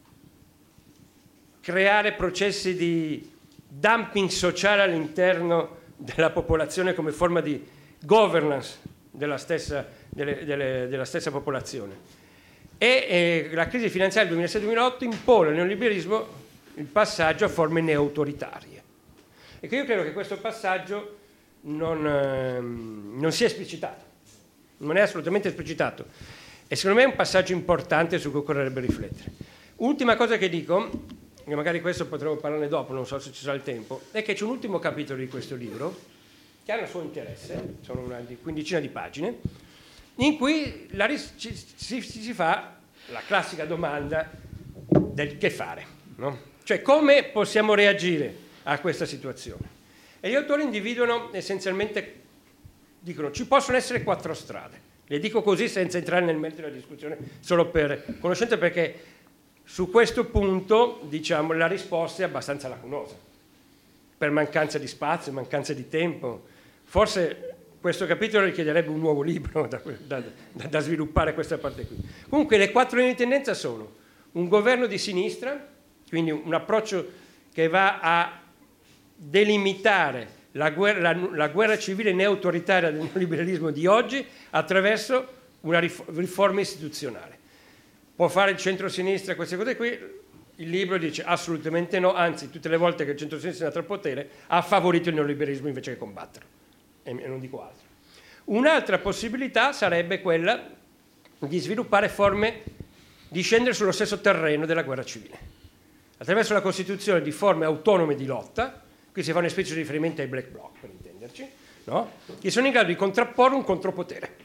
creare processi di dumping sociale all'interno della popolazione come forma di governance della stessa, delle, delle, della stessa popolazione. E eh, la crisi finanziaria del duemilasette duemilaotto impone al neoliberismo il passaggio a forme neoautoritarie. E che io credo che questo passaggio non, ehm, non sia esplicitato, non è assolutamente esplicitato. E secondo me è un passaggio importante su cui occorrerebbe riflettere. Ultima cosa che dico, che magari questo potremo parlarne dopo, non so se ci sarà il tempo, è che c'è un ultimo capitolo di questo libro che ha il suo interesse, sono una quindicina di pagine, in cui la, ci, si, si fa la classica domanda del che fare, no? Cioè come possiamo reagire a questa situazione. E gli autori individuano essenzialmente, dicono ci possono essere quattro strade, le dico così senza entrare nel merito della discussione, solo per conoscenza, perché su questo punto, diciamo, la risposta è abbastanza lacunosa, per mancanza di spazio, mancanza di tempo. Forse questo capitolo richiederebbe un nuovo libro da, da, da, da sviluppare questa parte qui. Comunque le quattro linee di tendenza sono un governo di sinistra, quindi un approccio che va a delimitare la guerra, la, la guerra civile neautoritaria del neoliberismo di oggi attraverso una riforma istituzionale. Può fare il centro-sinistra queste cose qui? Il libro dice assolutamente no, anzi tutte le volte che il centro-sinistra è andato al potere ha favorito il neoliberismo invece che combatterlo, e non dico altro. Un'altra possibilità sarebbe quella di sviluppare forme di scendere sullo stesso terreno della guerra civile, attraverso la costituzione di forme autonome di lotta, qui si fa una specie di riferimento ai black bloc per intenderci, no? Che sono in grado di contrapporre un contropotere.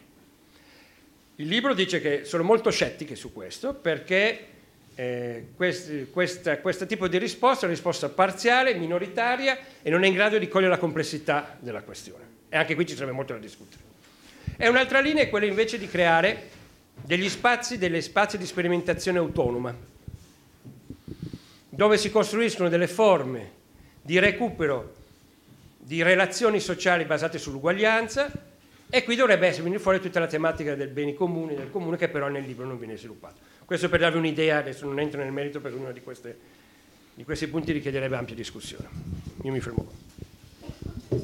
Il libro dice che sono molto scettiche su questo perché eh, quest, questa, questo tipo di risposta è una risposta parziale, minoritaria e non è in grado di cogliere la complessità della questione. E anche qui ci sarebbe molto da discutere. E un'altra linea è quella invece di creare degli spazi, delle spazi di sperimentazione autonoma, dove si costruiscono delle forme di recupero di relazioni sociali basate sull'uguaglianza, e qui dovrebbe essere venire fuori tutta la tematica del beni comuni, del comune, che però nel libro non viene sviluppato. Questo per darvi un'idea, adesso non entro nel merito perché uno di, queste, di questi punti richiederebbe ampia discussione. Io mi fermo qua.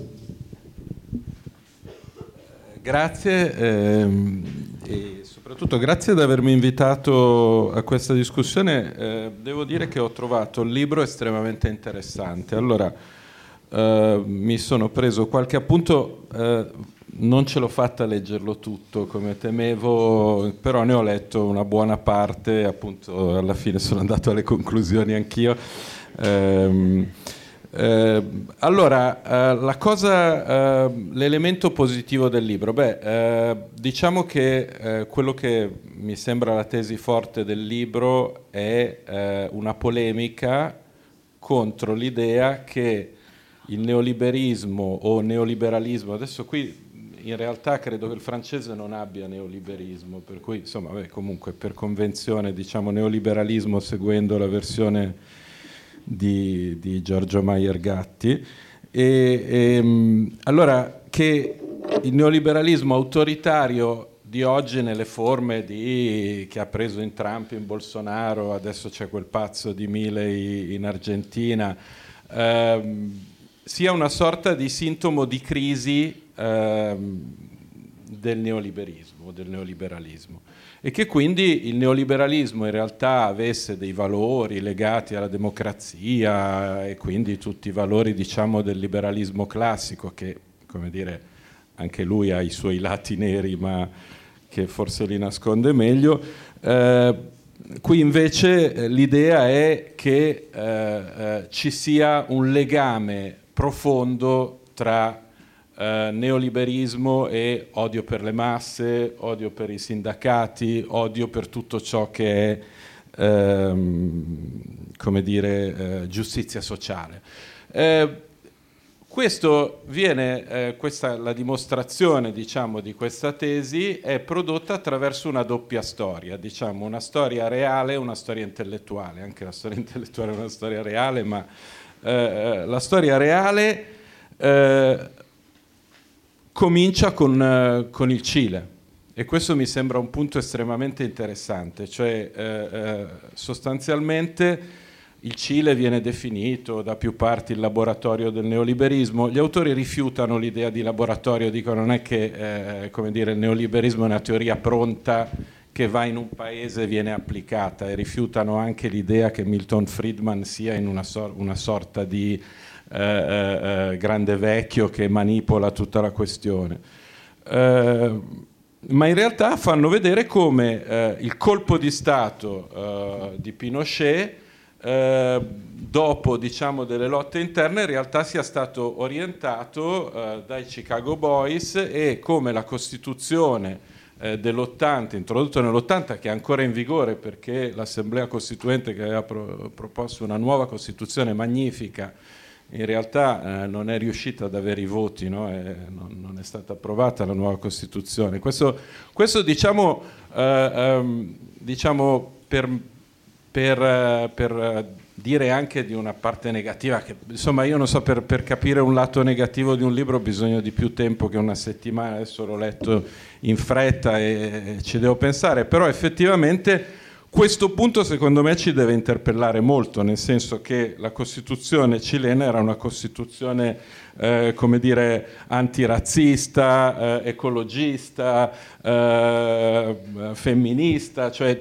Grazie ehm, e soprattutto grazie di avermi invitato a questa discussione. Eh, devo dire che ho trovato il libro estremamente interessante. Allora, eh, mi sono preso qualche appunto, eh, non ce l'ho fatta a leggerlo tutto come temevo, però ne ho letto una buona parte, appunto alla fine sono andato alle conclusioni anch'io. Eh, Eh, allora, eh, la cosa, eh, l'elemento positivo del libro, beh, eh, diciamo che eh, quello che mi sembra la tesi forte del libro è eh, una polemica contro l'idea che il neoliberismo o neoliberalismo, adesso qui in realtà credo che il francese non abbia neoliberismo, per cui insomma, beh, comunque per convenzione diciamo neoliberalismo seguendo la versione Di, di Giorgio Maier Gatti, e, e, allora che il neoliberalismo autoritario di oggi nelle forme di, che ha preso in Trump, in Bolsonaro, adesso c'è quel pazzo di Milei in Argentina, ehm, sia una sorta di sintomo di crisi ehm, del neoliberismo, del neoliberalismo. E che quindi il neoliberalismo in realtà avesse dei valori legati alla democrazia e quindi tutti i valori diciamo del liberalismo classico che, come dire, anche lui ha i suoi lati neri ma che forse li nasconde meglio. Eh, qui invece eh, l'idea è che eh, eh, ci sia un legame profondo tra Uh, neoliberismo e odio per le masse, odio per i sindacati, odio per tutto ciò che è ehm, come dire, eh, giustizia sociale. Eh, questo viene, eh, questa, la dimostrazione diciamo, di questa tesi è prodotta attraverso una doppia storia, diciamo, una storia reale e una storia intellettuale. Anche la storia intellettuale è una storia reale, ma eh, la storia reale eh, comincia con, con il Cile, e questo mi sembra un punto estremamente interessante, cioè eh, eh, sostanzialmente il Cile viene definito da più parti il laboratorio del neoliberismo. Gli autori rifiutano l'idea di laboratorio, dicono non è che eh, come dire, il neoliberismo è una teoria pronta che va in un paese e viene applicata, e rifiutano anche l'idea che Milton Friedman sia in una, sor- una sorta di Eh, eh, grande vecchio che manipola tutta la questione, eh, ma in realtà fanno vedere come eh, il colpo di Stato eh, di Pinochet eh, dopo diciamo delle lotte interne in realtà sia stato orientato eh, dai Chicago Boys, e come la Costituzione eh, dell'ottanta, introdotta nell'ottanta, che è ancora in vigore perché l'Assemblea Costituente che aveva pro- proposto una nuova Costituzione magnifica in realtà eh, non è riuscita ad avere i voti, no? e non, non è stata approvata la nuova Costituzione. Questo, questo diciamo, eh, ehm, diciamo per, per, per dire anche di una parte negativa, che insomma io non so, per, per capire un lato negativo di un libro ho bisogno di più tempo che una settimana, adesso l'ho letto in fretta e, e ci devo pensare, però effettivamente questo punto secondo me ci deve interpellare molto, nel senso che la Costituzione cilena era una Costituzione eh, come dire antirazzista, eh, ecologista, eh, femminista, cioè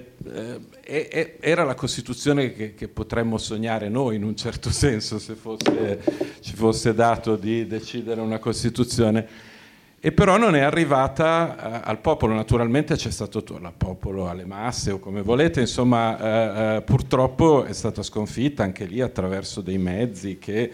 eh, era la Costituzione che, che potremmo sognare noi in un certo senso se fosse, ci fosse dato di decidere una Costituzione. E però non è arrivata eh, al popolo, naturalmente c'è stato al popolo, alle masse o come volete, insomma eh, eh, purtroppo è stata sconfitta anche lì attraverso dei mezzi che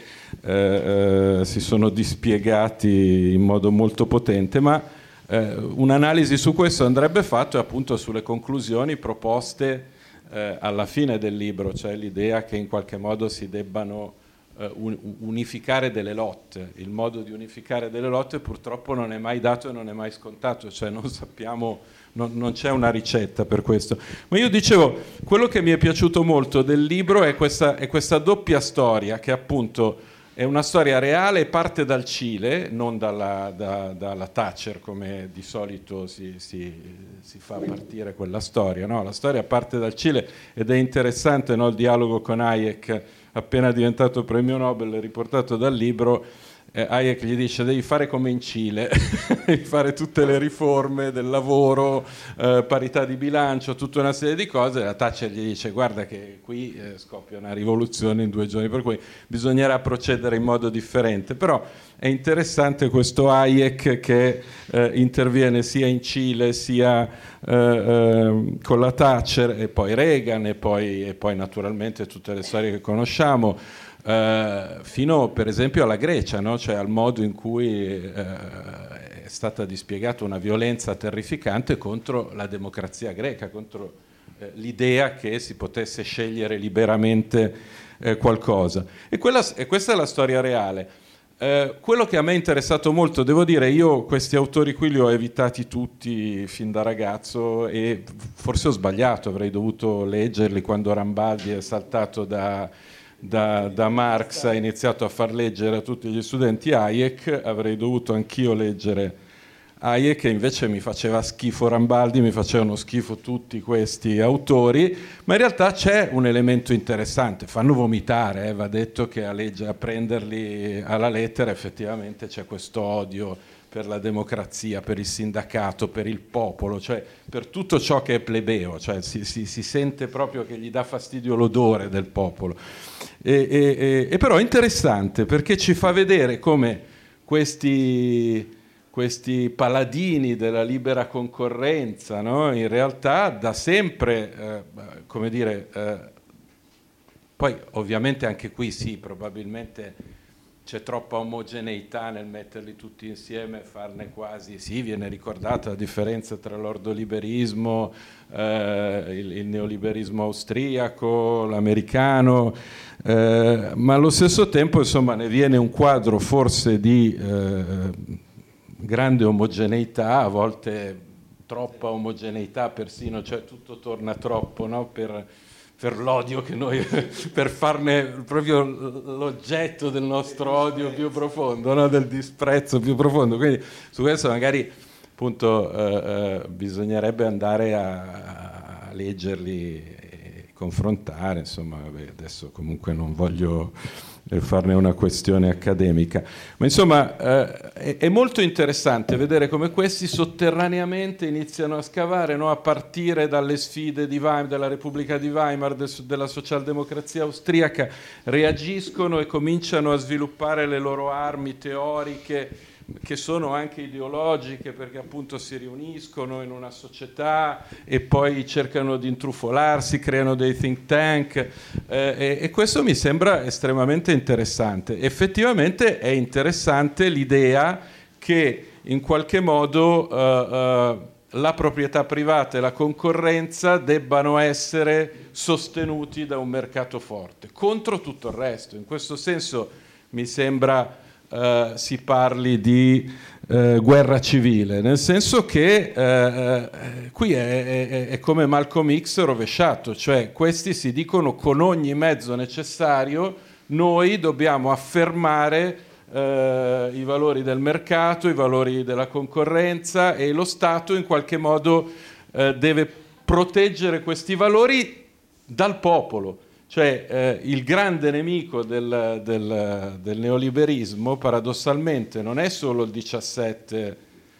eh, eh, si sono dispiegati in modo molto potente, ma eh, un'analisi su questo andrebbe fatta appunto sulle conclusioni proposte eh, alla fine del libro, cioè l'idea che in qualche modo si debbano unificare delle lotte. Il modo di unificare delle lotte purtroppo non è mai dato e non è mai scontato, cioè non sappiamo non, non c'è una ricetta per questo. Ma io dicevo, quello che mi è piaciuto molto del libro è questa, è questa doppia storia, che appunto è una storia reale e parte dal Cile, non dalla, da, dalla Thatcher, come di solito si, si, si fa partire quella storia. No? La storia parte dal Cile ed è interessante, no? Il dialogo con Hayek, appena diventato premio Nobel, riportato dal libro. Eh, Hayek gli dice: devi fare come in Cile, devi fare tutte le riforme del lavoro, eh, parità di bilancio, tutta una serie di cose. La Thatcher gli dice: guarda che qui eh, scoppia una rivoluzione in due giorni, per cui bisognerà procedere in modo differente. Però è interessante questo Hayek che eh, interviene sia in Cile sia eh, eh, con la Thatcher, e poi Reagan, e poi, e poi naturalmente tutte le storie che conosciamo. Uh, fino per esempio alla Grecia, no? Cioè al modo in cui uh, è stata dispiegata una violenza terrificante contro la democrazia greca, contro uh, l'idea che si potesse scegliere liberamente uh, qualcosa. E, quella, e questa è la storia reale. Uh, quello che a me è interessato molto, devo dire, io questi autori qui li ho evitati tutti fin da ragazzo, e forse ho sbagliato, avrei dovuto leggerli quando Rambaldi è saltato da... Da, da Marx, ha iniziato a far leggere a tutti gli studenti Hayek. Avrei dovuto anch'io leggere Hayek, e invece mi faceva schifo Rambaldi, mi facevano schifo tutti questi autori, ma in realtà c'è un elemento interessante, fanno vomitare, eh, va detto che a, legge, a prenderli alla lettera effettivamente c'è questo odio per la democrazia, per il sindacato, per il popolo, cioè per tutto ciò che è plebeo, cioè si, si, si sente proprio che gli dà fastidio l'odore del popolo. E, e, e però è interessante perché ci fa vedere come questi, questi paladini della libera concorrenza, no? In realtà da sempre, eh, come dire, eh, poi ovviamente anche qui sì, probabilmente c'è troppa omogeneità nel metterli tutti insieme e farne quasi, sì, viene ricordata la differenza tra l'ordoliberismo, eh, il, il neoliberismo austriaco, l'americano, eh, ma allo stesso tempo insomma ne viene un quadro forse di eh, grande omogeneità, a volte troppa omogeneità persino, cioè tutto torna troppo, no? per, per l'odio che noi, per farne proprio l'oggetto del nostro odio più profondo, no? Del disprezzo più profondo. Quindi su questo magari appunto eh, eh, bisognerebbe andare a, a leggerli e confrontare, insomma, vabbè, adesso comunque non voglio farne una questione accademica, ma insomma eh, è, è molto interessante vedere come questi sotterraneamente iniziano a scavare, no? A partire dalle sfide di Weimar, della Repubblica di Weimar, del, della socialdemocrazia austriaca, reagiscono e cominciano a sviluppare le loro armi teoriche, che sono anche ideologiche, perché appunto si riuniscono in una società e poi cercano di intrufolarsi, creano dei think tank, eh, e, e questo mi sembra estremamente interessante. Effettivamente è interessante l'idea che in qualche modo eh, eh, la proprietà privata e la concorrenza debbano essere sostenuti da un mercato forte contro tutto il resto. In questo senso mi sembra Uh, si parli di uh, guerra civile, nel senso che uh, uh, qui è, è, è come Malcolm X rovesciato, cioè questi si dicono con ogni mezzo necessario noi dobbiamo affermare uh, i valori del mercato, i valori della concorrenza, e lo Stato in qualche modo uh, deve proteggere questi valori dal popolo. Cioè eh, il grande nemico del, del, del neoliberismo paradossalmente non è solo il diciassette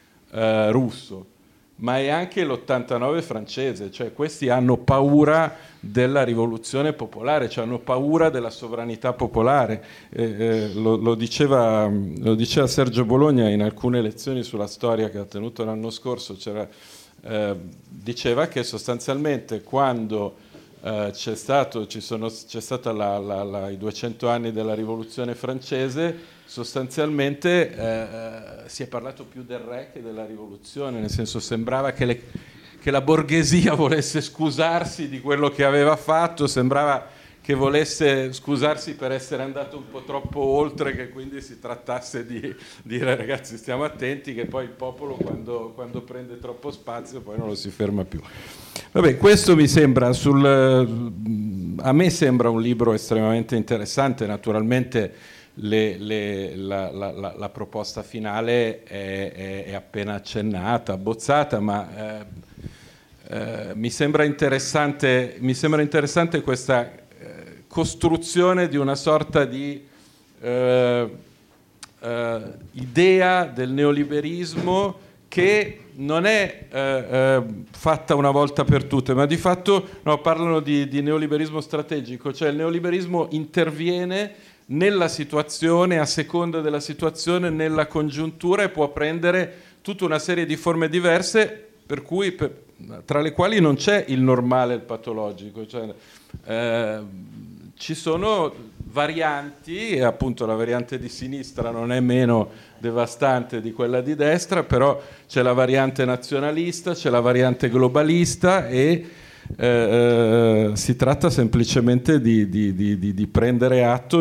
eh, russo, ma è anche l'ottantanove francese, cioè questi hanno paura della rivoluzione popolare, cioè hanno paura della sovranità popolare. Eh, eh, lo, lo, diceva, lo diceva Sergio Bologna in alcune lezioni sulla storia che ha tenuto l'anno scorso, c'era, eh, diceva che sostanzialmente quando Uh, c'è stato, ci sono, c'è stata la, la, la, i duecento anni della rivoluzione francese, sostanzialmente uh, si è parlato più del re che della rivoluzione, nel senso sembrava che, le, che la borghesia volesse scusarsi di quello che aveva fatto, sembrava che volesse scusarsi per essere andato un po' troppo oltre, che quindi si trattasse di dire ragazzi stiamo attenti che poi il popolo quando, quando prende troppo spazio poi non lo si ferma più. Vabbè, questo mi sembra sul, a me sembra un libro estremamente interessante. Naturalmente le, le, la, la, la, la proposta finale è, è, è appena accennata, abbozzata, ma eh, eh, mi sembra interessante, mi sembra interessante questa costruzione di una sorta di eh, eh, idea del neoliberismo che non è eh, eh, fatta una volta per tutte, ma di fatto no, parlano di, di neoliberismo strategico, cioè il neoliberismo interviene nella situazione, a seconda della situazione, nella congiuntura, e può prendere tutta una serie di forme diverse, per cui, per, tra le quali non c'è il normale e il patologico, cioè, eh, ci sono varianti, e appunto la variante di sinistra non è meno devastante di quella di destra, però c'è la variante nazionalista, c'è la variante globalista, e eh, si tratta semplicemente di, di, di, di prendere atto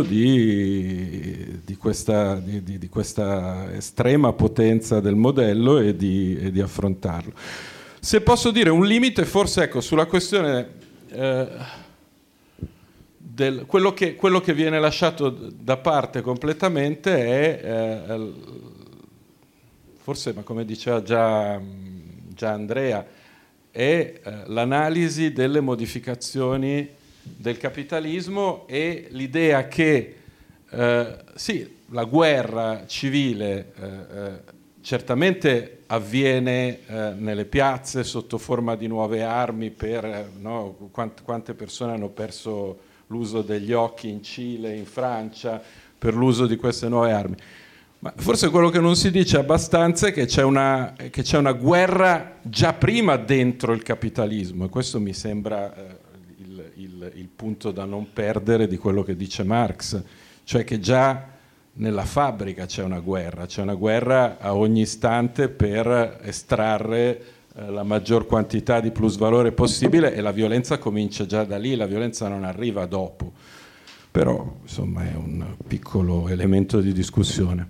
di, di, questa, di, di questa estrema potenza del modello e di, e di affrontarlo. Se posso dire un limite, forse ecco, sulla questione... Eh, Del, quello, che, quello che viene lasciato da parte completamente è eh, forse, ma come diceva già, già Andrea, è eh, l'analisi delle modificazioni del capitalismo e l'idea che eh, sì, la guerra civile eh, eh, certamente avviene eh, nelle piazze sotto forma di nuove armi per eh, no, quant, quante persone hanno perso l'uso degli occhi in Cile, in Francia, per l'uso di queste nuove armi. Ma forse quello che non si dice abbastanza è che c'è una, che c'è una guerra già prima dentro il capitalismo, e questo mi sembra eh, il, il, il punto da non perdere di quello che dice Marx, cioè che già nella fabbrica c'è una guerra, c'è una guerra a ogni istante per estrarre la maggior quantità di plusvalore possibile, e la violenza comincia già da lì, la violenza non arriva dopo, però insomma è un piccolo elemento di discussione.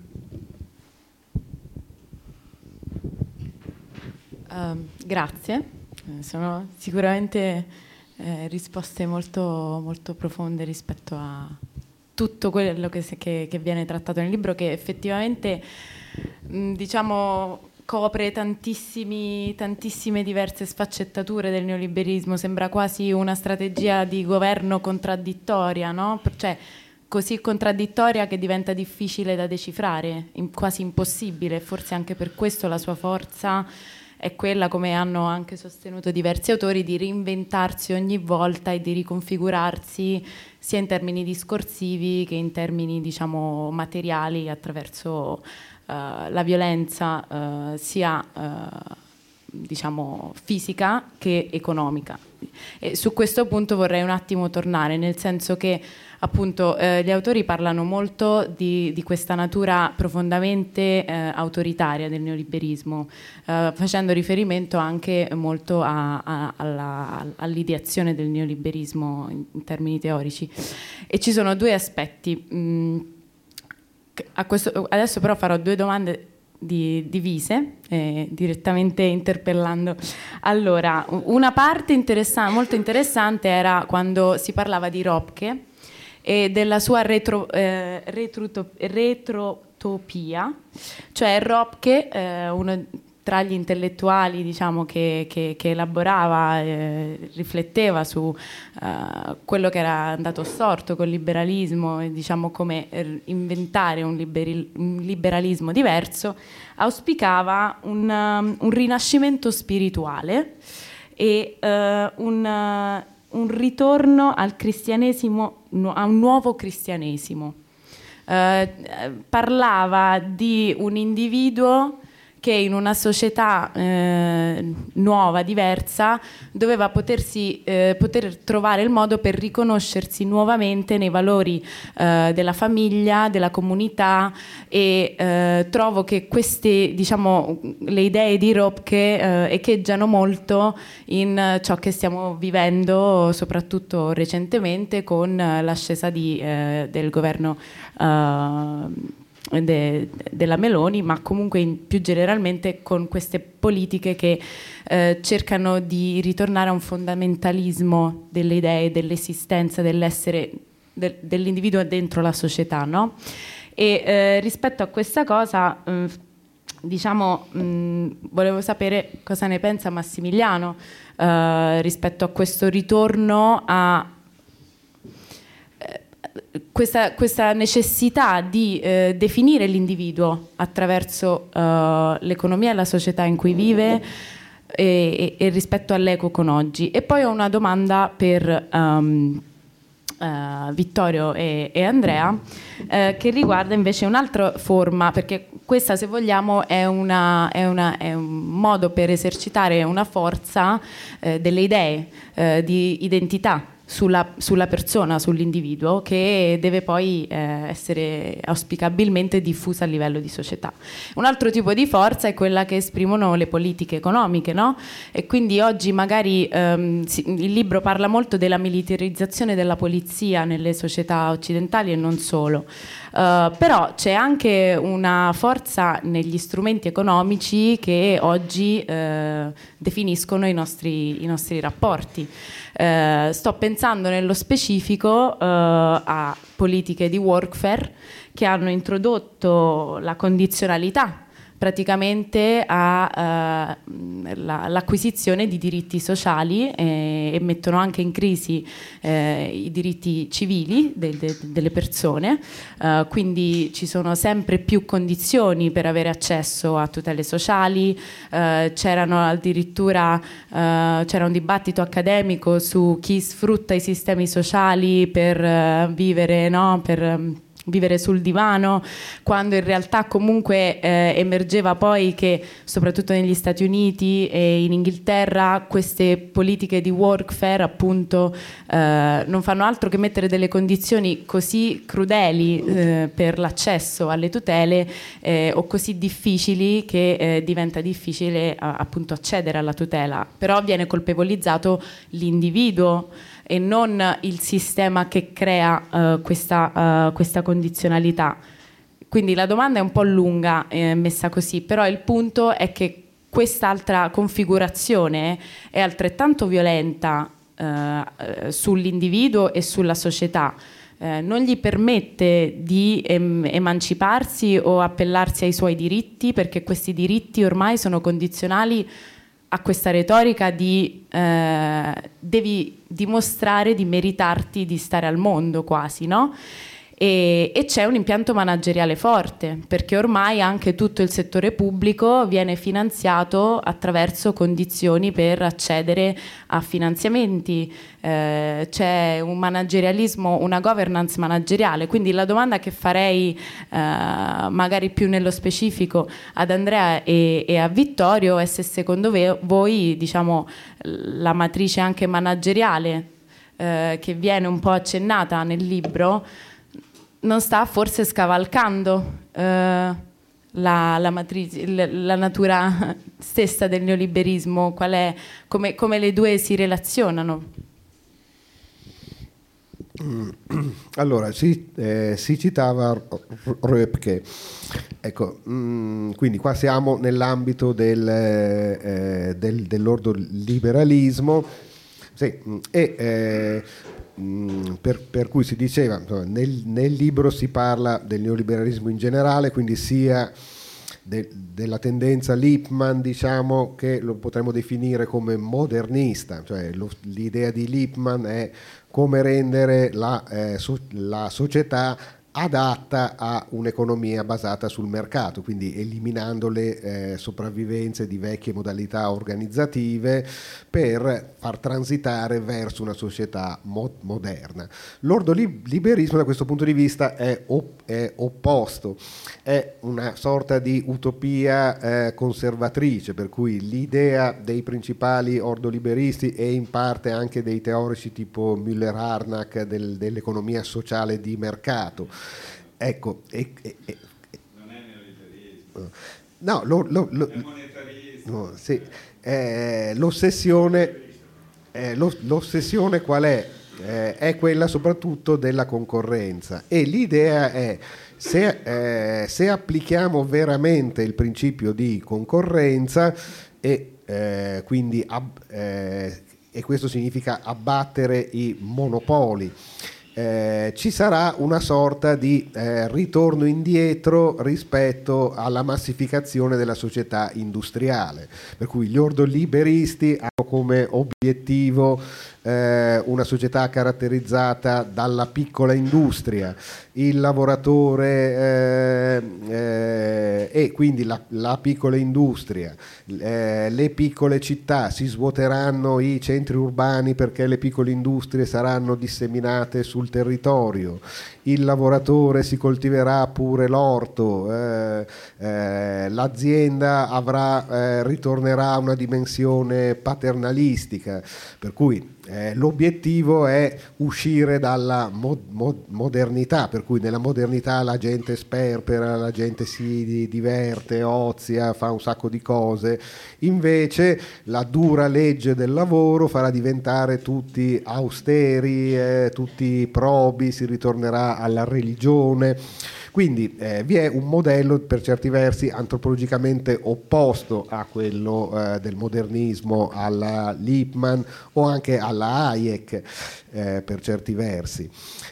Uh, grazie, sono sicuramente eh, risposte molto, molto profonde rispetto a tutto quello che, che, che viene trattato nel libro, che effettivamente mh, diciamo copre tantissimi, tantissime diverse sfaccettature del neoliberismo. Sembra quasi una strategia di governo contraddittoria, no? Cioè così contraddittoria che diventa difficile da decifrare, quasi impossibile. Forse anche per questo la sua forza è quella, come hanno anche sostenuto diversi autori, di reinventarsi ogni volta e di riconfigurarsi sia in termini discorsivi che in termini, diciamo, materiali, attraverso Uh, la violenza uh, sia uh, diciamo fisica che economica. E su questo punto vorrei un attimo tornare, nel senso che appunto eh, gli autori parlano molto di, di questa natura profondamente eh, autoritaria del neoliberismo, eh, facendo riferimento anche molto a, a, alla, all'ideazione del neoliberismo in, in termini teorici. E ci sono due aspetti. Mh, A questo, adesso però farò due domande di, divise, eh, direttamente interpellando. Allora, una parte interessa- molto interessante era quando si parlava di Ropke e della sua retro, eh, retruto- retrotopia, cioè Ropke, eh, uno tra gli intellettuali, diciamo, che, che, che elaborava, eh, rifletteva su eh, quello che era andato storto col liberalismo e, diciamo, come inventare un, liberi- un liberalismo diverso, auspicava un, um, un rinascimento spirituale e uh, un, uh, un ritorno al cristianesimo, no, a un nuovo cristianesimo. Uh, parlava di un individuo che in una società eh, nuova, diversa, doveva potersi, eh, poter trovare il modo per riconoscersi nuovamente nei valori eh, della famiglia, della comunità, e eh, trovo che queste, diciamo, le idee di Ropke eh, echeggiano molto in ciò che stiamo vivendo, soprattutto recentemente con l'ascesa di, eh, del governo eh, De, della Meloni, ma comunque in, più generalmente con queste politiche che eh, cercano di ritornare a un fondamentalismo delle idee, dell'esistenza, dell'essere de, dell'individuo dentro la società, no? E eh, rispetto a questa cosa, eh, diciamo, mh, volevo sapere cosa ne pensa Massimiliano eh, rispetto a questo ritorno a Questa, questa necessità di eh, definire l'individuo attraverso uh, l'economia e la società in cui vive e, e, e rispetto all'eco con oggi. E poi ho una domanda per um, uh, Vittorio e, e Andrea eh, che riguarda invece un'altra forma, perché questa, se vogliamo, è, una, è, una, è un modo per esercitare una forza eh, delle idee, eh, di identità Sulla, sulla persona, sull'individuo, che deve poi eh, essere auspicabilmente diffusa a livello di società. Un altro tipo di forza è quella che esprimono le politiche economiche, no? E quindi oggi magari ehm, si, il libro parla molto della militarizzazione della polizia nelle società occidentali e non solo. Uh, però c'è anche una forza negli strumenti economici che oggi uh, definiscono i nostri, i nostri rapporti. Uh, sto pensando nello specifico uh, a politiche di workfare che hanno introdotto la condizionalità praticamente all'acquisizione di diritti sociali e, e mettono anche in crisi eh, i diritti civili de, de, delle persone, uh, quindi ci sono sempre più condizioni per avere accesso a tutele sociali, uh, c'erano addirittura uh, c'era un dibattito accademico su chi sfrutta i sistemi sociali per uh, vivere, no? per um, vivere sul divano, quando in realtà comunque eh, emergeva poi che soprattutto negli Stati Uniti e in Inghilterra queste politiche di workfare appunto eh, non fanno altro che mettere delle condizioni così crudeli eh, per l'accesso alle tutele eh, o così difficili che eh, diventa difficile a, appunto accedere alla tutela, però viene colpevolizzato l'individuo e non il sistema che crea uh, questa, uh, questa condizionalità. Quindi la domanda è un po' lunga eh, messa così, però il punto è che quest'altra configurazione è altrettanto violenta uh, sull'individuo e sulla società. Eh, non gli permette di em- emanciparsi o appellarsi ai suoi diritti, perché questi diritti ormai sono condizionali a questa retorica di eh, devi dimostrare di meritarti di stare al mondo quasi, no? E, e c'è un impianto manageriale forte, perché ormai anche tutto il settore pubblico viene finanziato attraverso condizioni per accedere a finanziamenti, eh, c'è un managerialismo, una governance manageriale. Quindi la domanda che farei eh, magari più nello specifico ad Andrea e, e a Vittorio è se secondo voi, diciamo, la matrice anche manageriale eh, che viene un po' accennata nel libro non sta forse scavalcando eh, la, la, matrice, la, la natura stessa del neoliberismo? Qual è, come, come le due si relazionano? Allora, si, eh, si citava Röpke, ecco, mh, quindi qua siamo nell'ambito del, eh, del, dell'ordoliberalismo, sì, e eh, Per, per cui si diceva, insomma, nel, nel libro si parla del neoliberalismo in generale, quindi sia de, della tendenza Lippmann, diciamo, che lo potremmo definire come modernista, cioè lo, l'idea di Lippmann è come rendere la, eh, so, la società adatta a un'economia basata sul mercato, quindi eliminando le eh, sopravvivenze di vecchie modalità organizzative per far transitare verso una società mo- moderna. L'ordoliberismo da questo punto di vista è, op- è opposto, è una sorta di utopia eh, conservatrice, per cui l'idea dei principali ordoliberisti e in parte anche dei teorici tipo Müller-Harnack del, dell'economia sociale di mercato. Ecco, e, e, e, non è neoliberismo, no, lo, lo, lo, è monetarismo. no, sì, eh, l'ossessione, eh, lo, l'ossessione qual è? Eh, è quella soprattutto della concorrenza, e l'idea è se, eh, se applichiamo veramente il principio di concorrenza e eh, quindi ab, eh, e questo significa abbattere i monopoli, Eh, ci sarà una sorta di eh, ritorno indietro rispetto alla massificazione della società industriale, per cui gli ordoliberisti hanno come obiettivo eh, una società caratterizzata dalla piccola industria, il lavoratore eh, eh, e quindi la, la piccola industria, eh, le piccole città, si svuoteranno i centri urbani perché le piccole industrie saranno disseminate sul territorio, il lavoratore si coltiverà pure l'orto, eh, eh, l'azienda avrà, eh, ritornerà a una dimensione paternalistica, per cui Eh, l'obiettivo è uscire dalla mo- mo- modernità, per cui nella modernità la gente sperpera, la gente si diverte, ozia, fa un sacco di cose, invece la dura legge del lavoro farà diventare tutti austeri, eh, tutti probi, si ritornerà alla religione. Quindi eh, vi è un modello per certi versi antropologicamente opposto a quello eh, del modernismo, alla Lippmann o anche alla Hayek eh, per certi versi.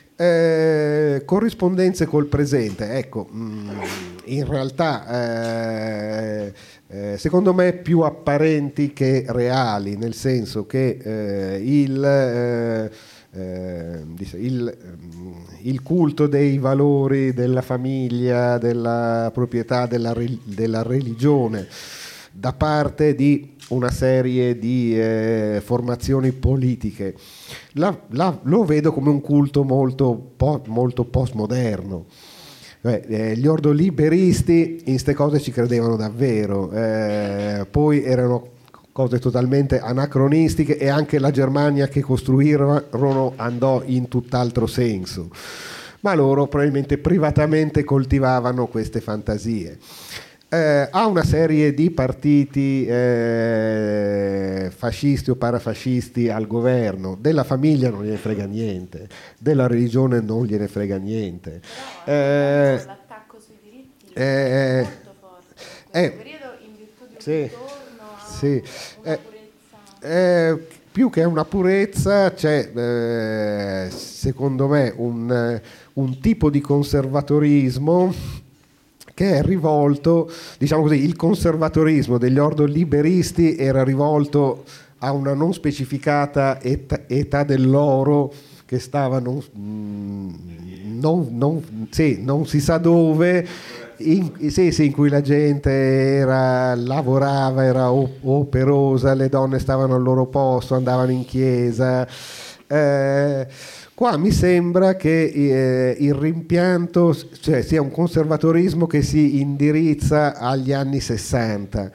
Eh, corrispondenze col presente, ecco, mh, in realtà eh, eh, secondo me più apparenti che reali, nel senso che eh, il... Eh, Eh, il, il culto dei valori della famiglia, della proprietà, della, della religione da parte di una serie di eh, formazioni politiche la, la, lo vedo come un culto molto, po, molto postmoderno. Beh, eh, gli ordoliberisti in ste cose ci credevano davvero, eh, poi erano cose totalmente anacronistiche, e anche la Germania che costruirono andò in tutt'altro senso, ma loro probabilmente privatamente coltivavano queste fantasie. Eh, ha una serie di partiti eh, fascisti o parafascisti al governo, della famiglia non gliene frega niente, della religione non gliene frega niente. Però eh, l'attacco sui diritti eh, è molto forte. In questo eh, periodo, in virtù di un sì, ritorno a sì, una eh, purezza. eh, più che una purezza c'è eh, secondo me un, un tipo di conservatorismo che è rivolto, diciamo così, il conservatorismo degli ordoliberisti era rivolto a una non specificata età, età dell'oro che stava non, non, non, sì, non si sa dove, in, sì, sì, in cui la gente era, lavorava, era operosa, le donne stavano al loro posto, andavano in chiesa. Eh, Qua mi sembra che eh, il rimpianto, cioè, sia un conservatorismo che si indirizza agli anni sessanta,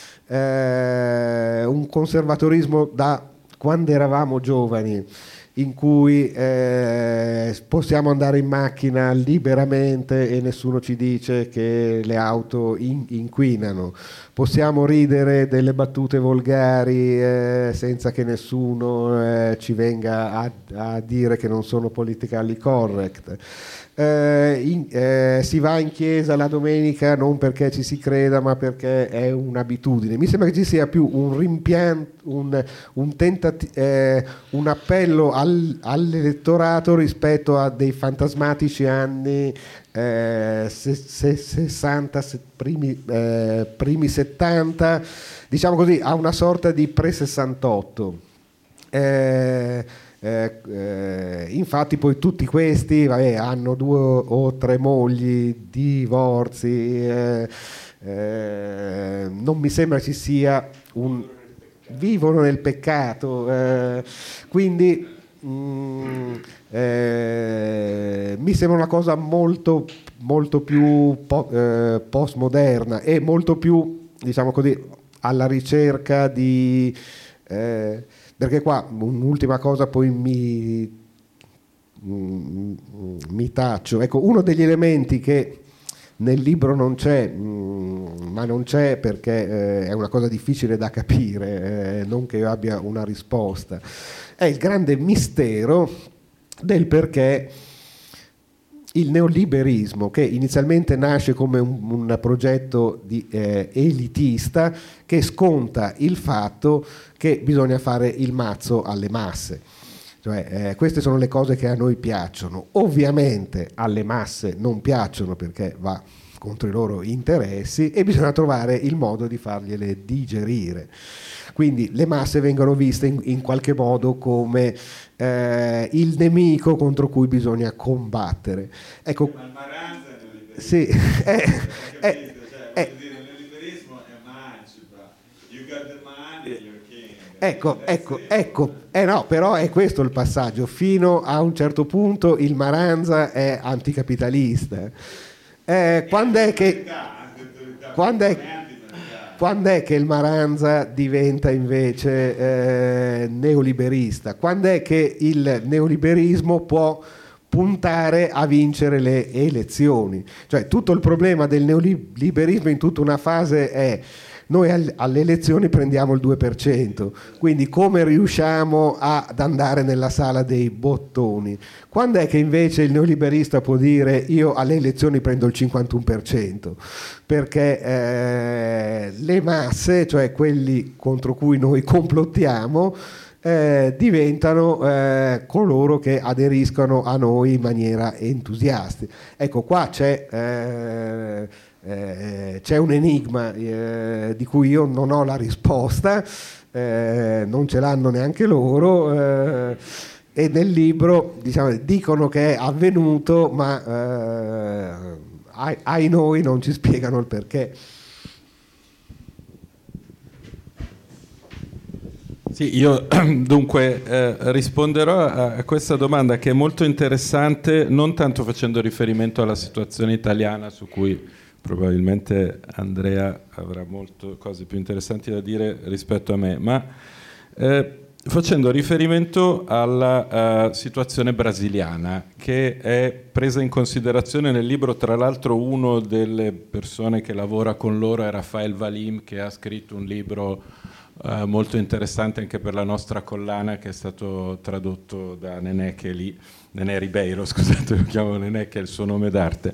eh, un conservatorismo da quando eravamo giovani, in cui eh, possiamo andare in macchina liberamente e nessuno ci dice che le auto in- inquinano, possiamo ridere delle battute volgari eh, senza che nessuno eh, ci venga a, a dire che non sono politically correct. Eh, in, eh, si va in chiesa la domenica non perché ci si creda, ma perché è un'abitudine. Mi sembra che ci sia più un rimpianto, un, un, tentati- eh, un appello al, all'elettorato rispetto a dei fantasmatici anni eh, se, se, sessanta, se, primi, eh, primi settanta, diciamo così, a una sorta di pre-sessantotto. Eh, eh, eh, infatti poi tutti questi vabbè, hanno due o tre mogli, divorzi, eh, eh, non mi sembra ci sia un... vivono nel peccato, eh, quindi mm, eh, mi sembra una cosa molto, molto più po- eh, postmoderna e molto più, diciamo così, alla ricerca di... Eh, perché qua un'ultima cosa poi mi, mm, mi taccio. Ecco, uno degli elementi che nel libro non c'è, mh, ma non c'è perché eh, è una cosa difficile da capire, eh, non che io abbia una risposta, è il grande mistero del perché il neoliberismo, che inizialmente nasce come un, un progetto di, eh, elitista, che sconta il fatto che bisogna fare il mazzo alle masse. Cioè, eh, queste sono le cose che a noi piacciono. Ovviamente alle masse non piacciono perché va contro i loro interessi e bisogna trovare il modo di fargliele digerire. Quindi le masse vengono viste in, in qualche modo come eh, il nemico contro cui bisogna combattere. Ecco, Ma il Maranza è neoliberismo. sì, eh, eh, Cioè, eh, voglio dire, il neoliberismo emancipa. You got the money, you're king. Ecco, ecco, ecco, eh no, però è questo il passaggio. Fino a un certo punto il Maranza è anticapitalista. Eh, quando è che, quando è, quando è che il Maranza diventa invece eh, neoliberista? Quando è che il neoliberismo può puntare a vincere le elezioni? Cioè, tutto il problema del neoliberismo in tutta una fase è: noi alle elezioni prendiamo il due per cento, quindi come riusciamo ad andare nella sala dei bottoni? Quando è che invece il neoliberista può dire io alle elezioni prendo il cinquantuno per cento? Perché eh, le masse, cioè quelli contro cui noi complottiamo, eh, diventano eh, coloro che aderiscono a noi in maniera entusiasta. Ecco, qua c'è... Eh, Eh, c'è un enigma eh, di cui io non ho la risposta, eh, non ce l'hanno neanche loro, eh, e nel libro diciamo, dicono che è avvenuto, ma eh, ai, ai noi non ci spiegano il perché. Sì, io dunque eh, risponderò a, a questa domanda che è molto interessante, non tanto facendo riferimento alla situazione italiana su cui probabilmente Andrea avrà molte cose più interessanti da dire rispetto a me, ma eh, facendo riferimento alla uh, situazione brasiliana, che è presa in considerazione nel libro. Tra l'altro una delle persone che lavora con loro è Rafael Valim, che ha scritto un libro uh, molto interessante anche per la nostra collana, che è stato tradotto da Nenè, che è lì, Nenè Ribeiro, scusate, lo chiamo Nenè, che è il suo nome d'arte.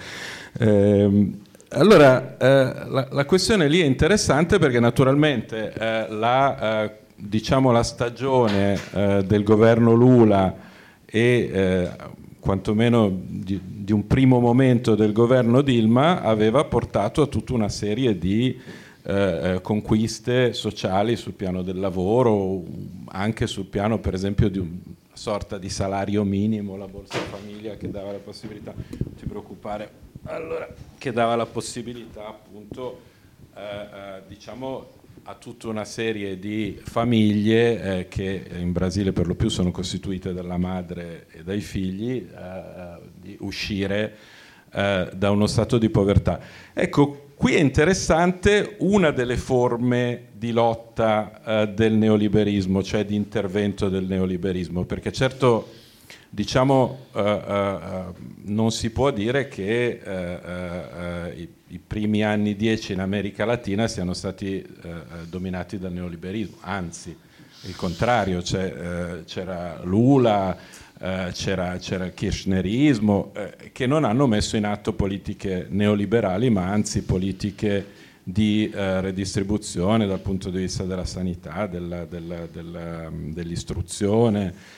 Eh, Allora, eh, la, la questione lì è interessante perché naturalmente eh, la, eh, diciamo la stagione eh, del governo Lula e eh, quantomeno di, di un primo momento del governo Dilma aveva portato a tutta una serie di eh, conquiste sociali sul piano del lavoro, anche sul piano per esempio di una sorta di salario minimo, la Bolsa Famiglia che dava la possibilità, non ti preoccupare, allora, che dava la possibilità appunto eh, eh, diciamo a tutta una serie di famiglie eh, che in Brasile per lo più sono costituite dalla madre e dai figli eh, di uscire eh, da uno stato di povertà. Ecco, qui è interessante una delle forme di lotta eh, del neoliberismo, cioè di intervento del neoliberismo, perché certo diciamo uh, uh, uh, non si può dire che uh, uh, uh, i, i primi anni dieci in America Latina siano stati uh, uh, dominati dal neoliberismo, anzi il contrario, cioè, uh, c'era Lula, uh, c'era, c'era il kirchnerismo, uh, che non hanno messo in atto politiche neoliberali, ma anzi politiche di uh, redistribuzione dal punto di vista della sanità, della, della, della, dell'istruzione,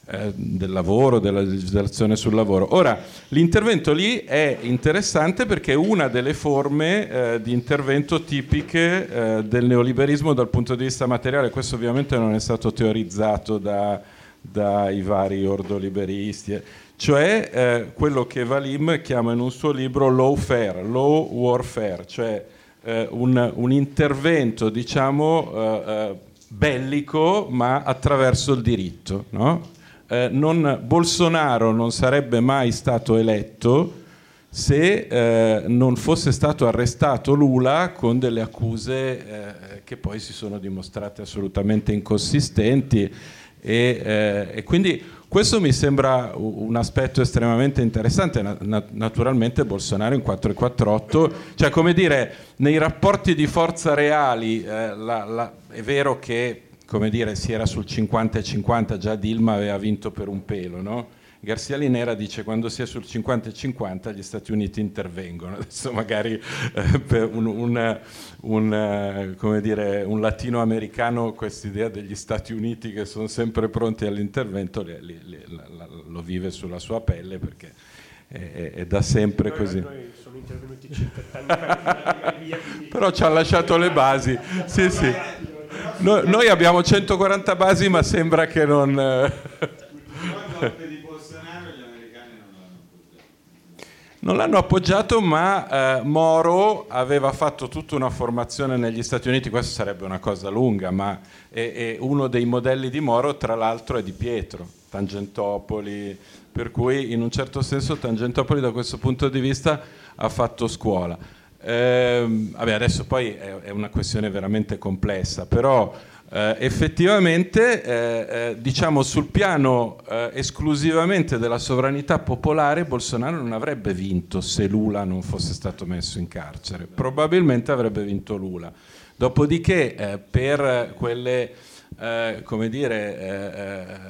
eh, del lavoro, della legislazione sul lavoro. Ora, l'intervento lì è interessante perché è una delle forme eh, di intervento tipiche eh, del neoliberismo dal punto di vista materiale. Questo ovviamente non è stato teorizzato da, dai vari ordoliberisti, cioè eh, quello che Valim chiama in un suo libro lawfare, law warfare, cioè eh, un, un intervento, diciamo, eh, eh, bellico, ma attraverso il diritto, no? Eh, non, Bolsonaro non sarebbe mai stato eletto se eh, non fosse stato arrestato Lula con delle accuse eh, che poi si sono dimostrate assolutamente inconsistenti e, eh, e quindi questo mi sembra un aspetto estremamente interessante. Na- naturalmente Bolsonaro in quattro e quarantotto, cioè come dire, nei rapporti di forza reali eh, la, la, è vero che, come dire, si era sul cinquanta e cinquanta, già Dilma aveva vinto per un pelo, no? Garcia Linera dice quando si è sul cinquanta e cinquanta gli Stati Uniti intervengono. Adesso magari eh, per un, un, un, eh, come dire, un latinoamericano quest'idea degli Stati Uniti che sono sempre pronti all'intervento li, li, li, la, la, lo vive sulla sua pelle perché è, è, è da sempre noi, così. Noi sono intervenuti cinquanta anni fa. Però ci ha lasciato le basi. Sì, sì. Noi, noi abbiamo centoquaranta basi ma sembra che non... Eh, Non l'hanno appoggiato, ma eh, Moro aveva fatto tutta una formazione negli Stati Uniti, questa sarebbe una cosa lunga, ma è, è uno dei modelli di Moro, tra l'altro, è Di Pietro, Tangentopoli, per cui in un certo senso Tangentopoli da questo punto di vista ha fatto scuola. Eh, vabbè, adesso poi è, è una questione veramente complessa, però eh, effettivamente eh, eh, diciamo sul piano eh, esclusivamente della sovranità popolare Bolsonaro non avrebbe vinto se Lula non fosse stato messo in carcere, probabilmente avrebbe vinto Lula. Dopodiché eh, per quelle eh, come dire eh,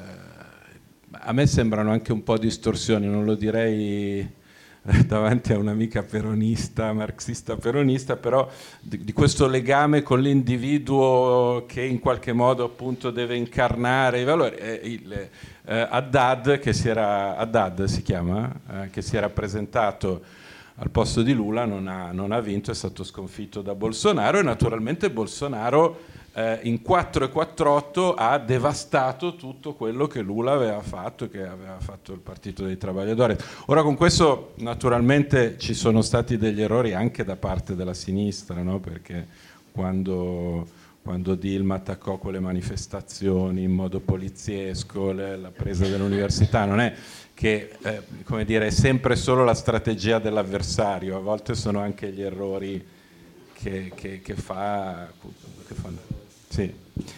eh, a me sembrano anche un po' distorsioni, non lo direi davanti a un'amica peronista, marxista peronista, però di, di questo legame con l'individuo che in qualche modo appunto deve incarnare i valori. Eh, il, eh, Haddad, che si era, Haddad si chiama, eh, che si era presentato al posto di Lula, non ha, non ha vinto, è stato sconfitto da Bolsonaro e naturalmente Bolsonaro eh, in quattro e quarantotto ha devastato tutto quello che Lula aveva fatto, che aveva fatto il Partito dei Travagliatori. Ora con questo naturalmente ci sono stati degli errori anche da parte della sinistra, no? Perché quando, quando Dilma attaccò quelle manifestazioni in modo poliziesco, le, la presa dell'università, non è che eh, come dire, è sempre solo la strategia dell'avversario, a volte sono anche gli errori che, che, che fa... Che fanno. Sì,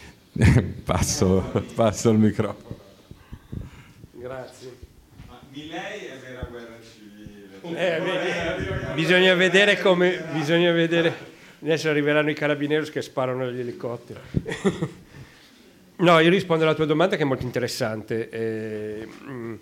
passo, passo il microfono. Grazie. Ma Milei è vera guerra civile. Eh, vedi, bisogna vedere come... Bisogna vedere... Adesso arriveranno i carabinieri che sparano gli elicotteri. No, io rispondo alla tua domanda che è molto interessante. Eh, mm,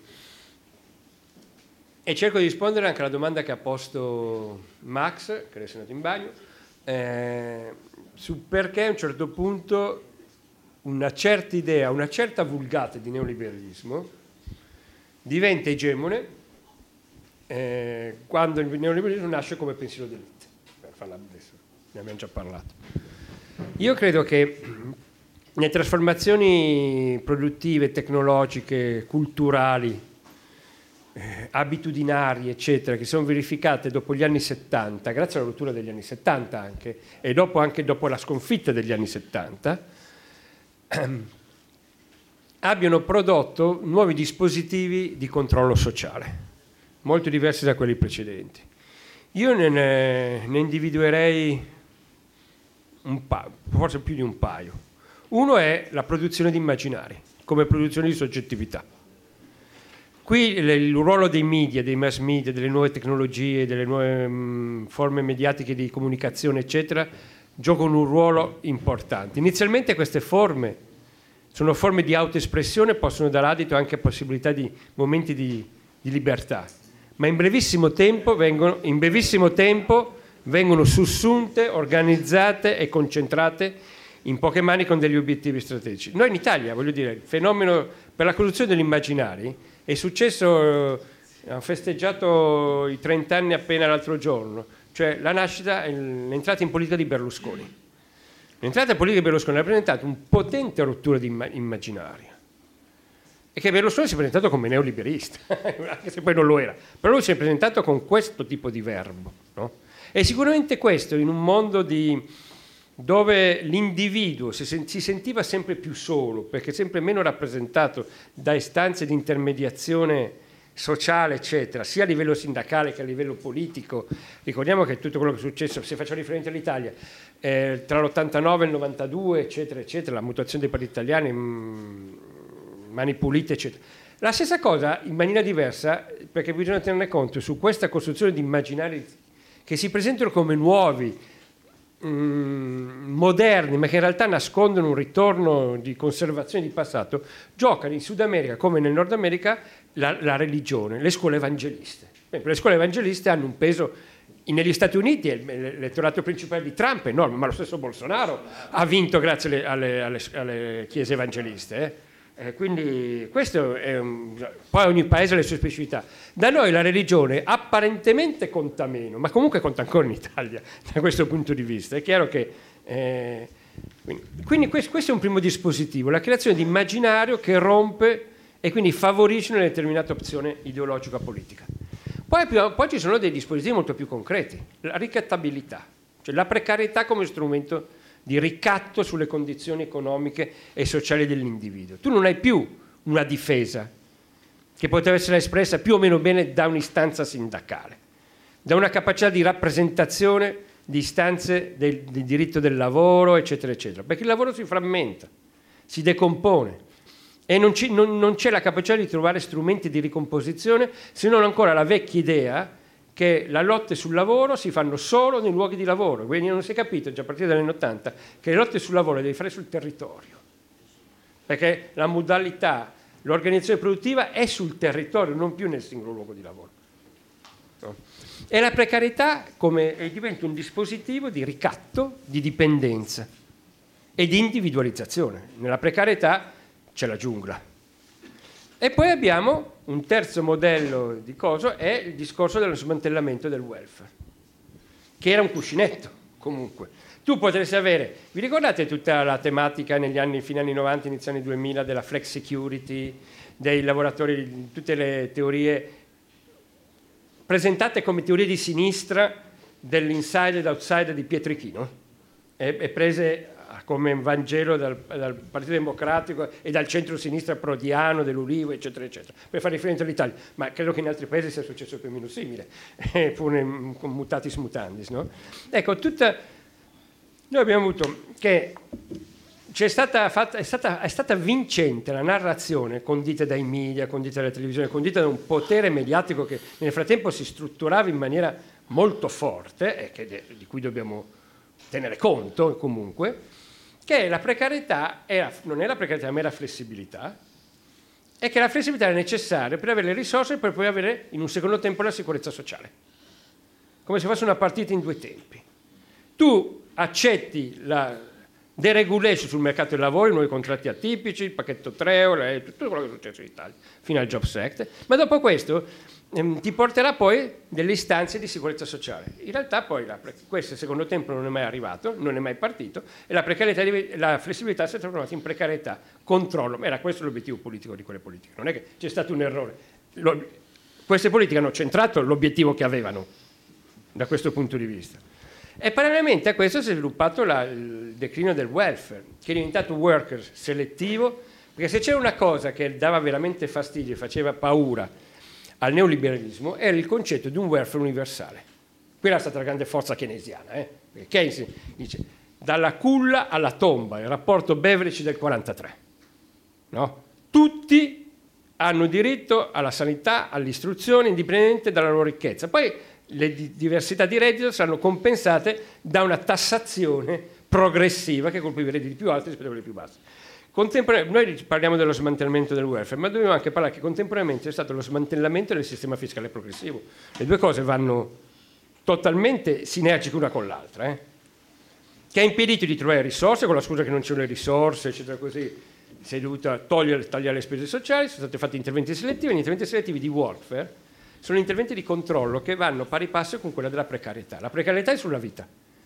e cerco di rispondere anche alla domanda che ha posto Max, che adesso è andato in bagno, eh, su perché a un certo punto una certa idea, una certa vulgata di neoliberismo diventa egemone eh, quando il neoliberismo nasce come pensiero d'elite. Per farla adesso, ne abbiamo già parlato. Io credo che le trasformazioni produttive, tecnologiche, culturali, eh, abitudinari, eccetera, che sono verificate dopo gli anni settanta, grazie alla rottura degli anni settanta anche, e dopo anche dopo la sconfitta degli anni settanta, ehm, abbiano prodotto nuovi dispositivi di controllo sociale, molto diversi da quelli precedenti. Io ne, ne, ne individuerei un paio, forse più di un paio. Uno è la produzione di immaginari, come produzione di soggettività. Qui il, il ruolo dei media, dei mass media, delle nuove tecnologie, delle nuove mh, forme mediatiche di comunicazione, eccetera, giocano un ruolo importante. Inizialmente queste forme sono forme di autoespressione, possono dare adito anche a possibilità di momenti di, di libertà, ma in brevissimo tempo vengono, in brevissimo tempo vengono sussunte, organizzate e concentrate in poche mani con degli obiettivi strategici. Noi in Italia, voglio dire, il fenomeno per la costruzione degli immaginari è successo, eh, hanno festeggiato i trenta anni appena l'altro giorno, cioè la nascita, l'entrata in politica di Berlusconi. L'entrata in politica di Berlusconi ha rappresentato un potente rottura di imma- immaginario. E che Berlusconi si è presentato come neoliberista, anche se poi non lo era, però lui si è presentato con questo tipo di verbo, no? E sicuramente questo in un mondo di, dove l'individuo si, sen- si sentiva sempre più solo, perché sempre meno rappresentato da istanze di intermediazione sociale, eccetera, sia a livello sindacale che a livello politico. Ricordiamo che tutto quello che è successo, se facciamo riferimento all'Italia, eh, tra l'ottantanove e il novantadue, eccetera, eccetera, la mutazione dei partiti italiani, mh, Mani Pulite, eccetera. La stessa cosa in maniera diversa, perché bisogna tenere conto su questa costruzione di immaginari che si presentano come nuovi, mh, moderni, ma che in realtà nascondono un ritorno di conservazione di passato, giocano in Sud America come nel Nord America la, la religione, le scuole evangeliste. Le scuole evangeliste hanno un peso. Negli Stati Uniti l'elettorato principale di Trump è enorme, ma lo stesso Bolsonaro ha vinto grazie alle, alle, alle, alle chiese evangeliste. Eh. Eh, quindi questo è un, poi ogni paese ha le sue specificità. Da noi la religione apparentemente conta meno, ma comunque conta ancora in Italia da questo punto di vista. È chiaro che eh, quindi, quindi questo, questo è un primo dispositivo, la creazione di immaginario che rompe e quindi favorisce una determinata opzione ideologica politica. Poi, poi ci sono dei dispositivi molto più concreti, la ricattabilità, cioè la precarietà come strumento di ricatto sulle condizioni economiche e sociali dell'individuo. Tu non hai più una difesa che poteva essere espressa più o meno bene da un'istanza sindacale, da una capacità di rappresentazione di istanze del, del diritto del lavoro, eccetera, eccetera, perché il lavoro si frammenta, si decompone e non, ci, non, non c'è la capacità di trovare strumenti di ricomposizione, se non ancora la vecchia idea che le lotte sul lavoro si fanno solo nei luoghi di lavoro, quindi non si è capito già a partire dagli anni Ottanta che le lotte sul lavoro le devi fare sul territorio, perché la modalità, l'organizzazione produttiva è sul territorio, non più nel singolo luogo di lavoro. No? E la precarietà come, diventa un dispositivo di ricatto, di dipendenza e di individualizzazione. Nella precarietà c'è la giungla. E poi abbiamo un terzo modello di cosa, è il discorso dello smantellamento del welfare, che era un cuscinetto comunque. Tu potresti avere, vi ricordate tutta la tematica negli anni, fine anni novanta, inizio anni duemila, della flex security, dei lavoratori, tutte le teorie presentate come teorie di sinistra dell'inside ed outside di Pietrichino e, e prese come Vangelo dal, dal Partito Democratico e dal centro-sinistra prodiano, dell'Ulivo, eccetera, eccetera, per fare riferimento all'Italia. Ma credo che in altri paesi sia successo più o meno simile, pure con mutatis mutandis. No? Ecco, tutta... Noi abbiamo avuto che c'è stata fatta, è, stata, è stata vincente la narrazione condita dai media, condita dalla televisione, condita da un potere mediatico che nel frattempo si strutturava in maniera molto forte e che de, di cui dobbiamo tenere conto comunque, che la precarietà era, non è la precarietà ma è la flessibilità, e che la flessibilità è necessaria per avere le risorse per poi avere in un secondo tempo la sicurezza sociale, come se fosse una partita in due tempi. Tu accetti la deregulation sul mercato del lavoro, i nuovi contratti atipici, il pacchetto tre, tutto quello che è successo in Italia fino al Jobs Act, ma dopo questo ehm, ti porterà poi delle istanze di sicurezza sociale. In realtà poi la, questo secondo tempo non è mai arrivato, non è mai partito, e la precarietà, la flessibilità si è trasformata in precarietà, controllo. Era questo l'obiettivo politico di quelle politiche, non è che c'è stato un errore. Lo, queste politiche hanno centrato l'obiettivo che avevano da questo punto di vista. E parallelamente a questo si è sviluppato la, il declino del welfare, che è diventato un worker selettivo, perché se c'era una cosa che dava veramente fastidio e faceva paura al neoliberalismo era il concetto di un welfare universale. Quella è stata la grande forza keynesiana. Eh? Perché Keynes dice dalla culla alla tomba, il rapporto Beveridge del quarantatré. No? Tutti hanno diritto alla sanità, all'istruzione, indipendente dalla loro ricchezza. Poi le diversità di reddito saranno compensate da una tassazione progressiva che colpiva i redditi più alti rispetto a quelli più bassi. Noi parliamo dello smantellamento del welfare, ma dobbiamo anche parlare che contemporaneamente c'è stato lo smantellamento del sistema fiscale progressivo. Le due cose vanno totalmente sinergiche una con l'altra, eh? Che ha impedito di trovare risorse, con la scusa che non c'erano le risorse, eccetera, così, si è dovuto togliere, tagliare le spese sociali, sono stati fatti interventi selettivi, gli interventi selettivi di workfare sono interventi di controllo che vanno pari passo con quella della precarietà. La precarietà è sulla vita,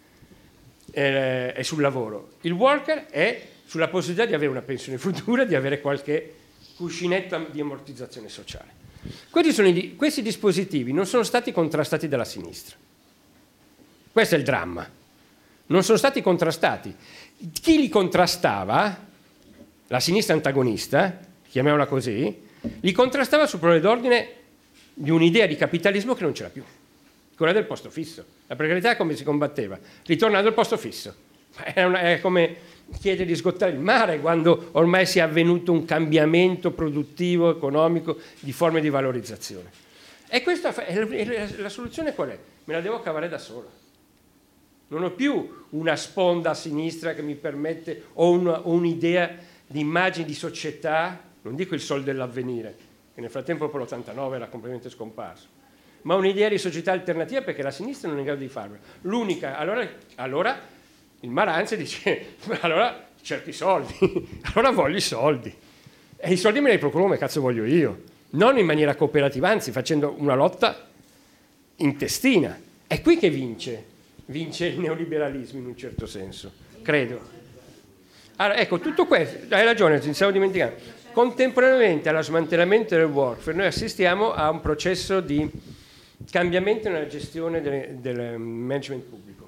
è, è sul lavoro. Il worker è sulla possibilità di avere una pensione futura, di avere qualche cuscinetto di ammortizzazione sociale. Questi, sono i, questi dispositivi non sono stati contrastati dalla sinistra. Questo è il dramma. Non sono stati contrastati. Chi li contrastava, la sinistra antagonista, chiamiamola così, li contrastava sul problema d'ordine di un'idea di capitalismo che non c'era più, quella del posto fisso. La precarietà come si combatteva? Ritornando al posto fisso. È, una, è come chiedere di sgottare il mare quando ormai si è avvenuto un cambiamento produttivo, economico, di forme di valorizzazione. E questa è la, è la soluzione qual è? Me la devo cavare da solo. Non ho più una sponda a sinistra che mi permette, o, una, o un'idea di immagini di società, non dico il Sol dell'Avvenire, che nel frattempo per l'ottantanove era completamente scomparso, ma un'idea di società alternativa, perché la sinistra non è in grado di farlo. L'unica, allora, allora il Maranzi dice, allora cerco i soldi, allora voglio i soldi. E i soldi me li procuro come cazzo voglio io, non in maniera cooperativa, anzi facendo una lotta intestina. È qui che vince. Vince il neoliberalismo in un certo senso, credo. Allora, ecco, tutto questo, hai ragione, ci stiamo dimenticando. Contemporaneamente allo smantellamento del workfare, noi assistiamo a un processo di cambiamento nella gestione del, del management pubblico.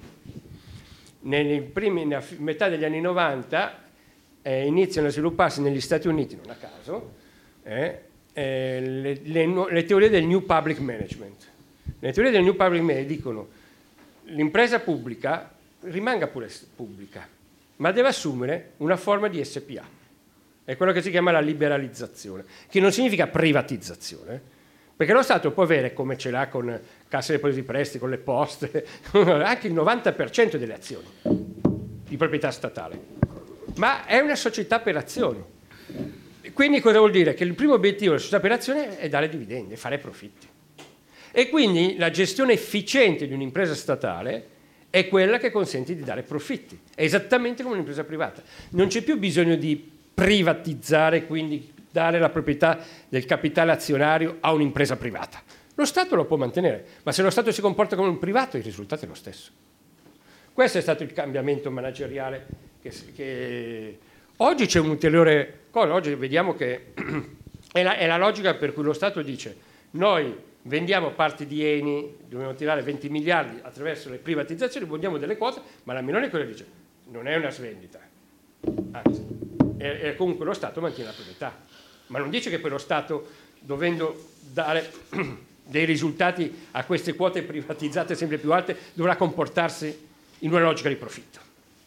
Nei primi, nella metà degli anni novanta eh, iniziano a svilupparsi negli Stati Uniti, non a caso, eh, eh, le, le, le teorie del New Public Management. Le teorie del New Public Management dicono l'impresa pubblica rimanga pure pubblica, ma deve assumere una forma di S P A. È quello che si chiama la liberalizzazione, che non significa privatizzazione, perché lo Stato può avere, come ce l'ha con Cassa dei Depositi e Prestiti, con le poste, anche il novanta per cento delle azioni di proprietà statale, ma è una società per azioni. Quindi cosa vuol dire? Che il primo obiettivo della società per azioni è dare dividendi, è fare profitti. E quindi la gestione efficiente di un'impresa statale è quella che consente di dare profitti, è esattamente come un'impresa privata. Non c'è più bisogno di privatizzare, quindi dare la proprietà del capitale azionario a un'impresa privata. Lo Stato lo può mantenere, ma se lo Stato si comporta come un privato il risultato è lo stesso. Questo è stato il cambiamento manageriale che, che... Oggi c'è un ulteriore cosa, oggi vediamo che è la, è la logica per cui lo Stato dice noi vendiamo parti di Eni, dobbiamo tirare venti miliardi attraverso le privatizzazioni, vendiamo delle quote, ma la Meloni cosa dice? Non è una svendita, anzi, è, è comunque lo Stato mantiene la proprietà, ma non dice che poi lo Stato, dovendo dare dei risultati a queste quote privatizzate sempre più alte, dovrà comportarsi in una logica di profitto.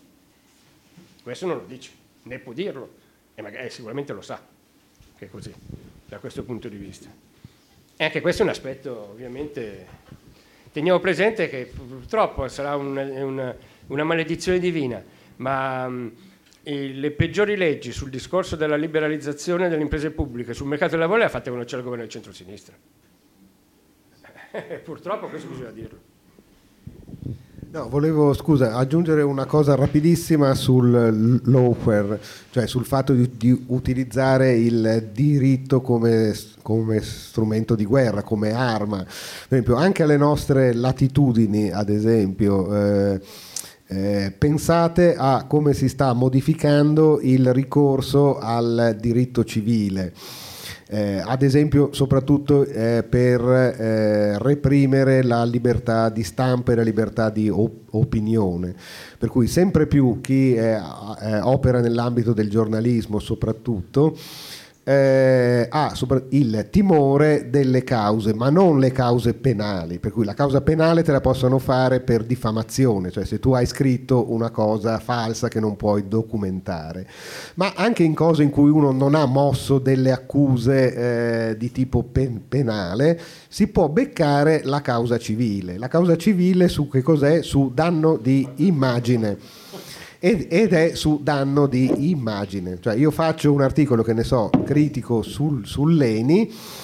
Questo non lo dice, né può dirlo, e magari eh, sicuramente lo sa che è così, da questo punto di vista. E anche questo è un aspetto, ovviamente, teniamo presente che purtroppo sarà una, una, una maledizione divina, ma um, le peggiori leggi sul discorso della liberalizzazione delle imprese pubbliche sul mercato del lavoro le ha fatte quando c'è il governo del centro-sinistra. Purtroppo questo bisogna dirlo. No, volevo, scusa, aggiungere una cosa rapidissima sul lawfare, cioè sul fatto di, di utilizzare il diritto come, come strumento di guerra, come arma. Per esempio, anche alle nostre latitudini, ad esempio, eh, eh, pensate a come si sta modificando il ricorso al diritto civile. Eh, ad esempio soprattutto eh, per eh, reprimere la libertà di stampa e la libertà di op- opinione, per cui sempre più chi eh, eh, opera nell'ambito del giornalismo soprattutto eh, ha sopra- il timore delle cause, ma non le cause penali, per cui la causa penale te la possono fare per diffamazione, cioè se tu hai scritto una cosa falsa che non puoi documentare, ma anche in cose in cui uno non ha mosso delle accuse eh, di tipo pen- penale si può beccare la causa civile. La causa civile su che cos'è? Su danno di immagine. Ed è su danno di immagine, cioè io faccio un articolo che ne so critico sul, sull'Eni,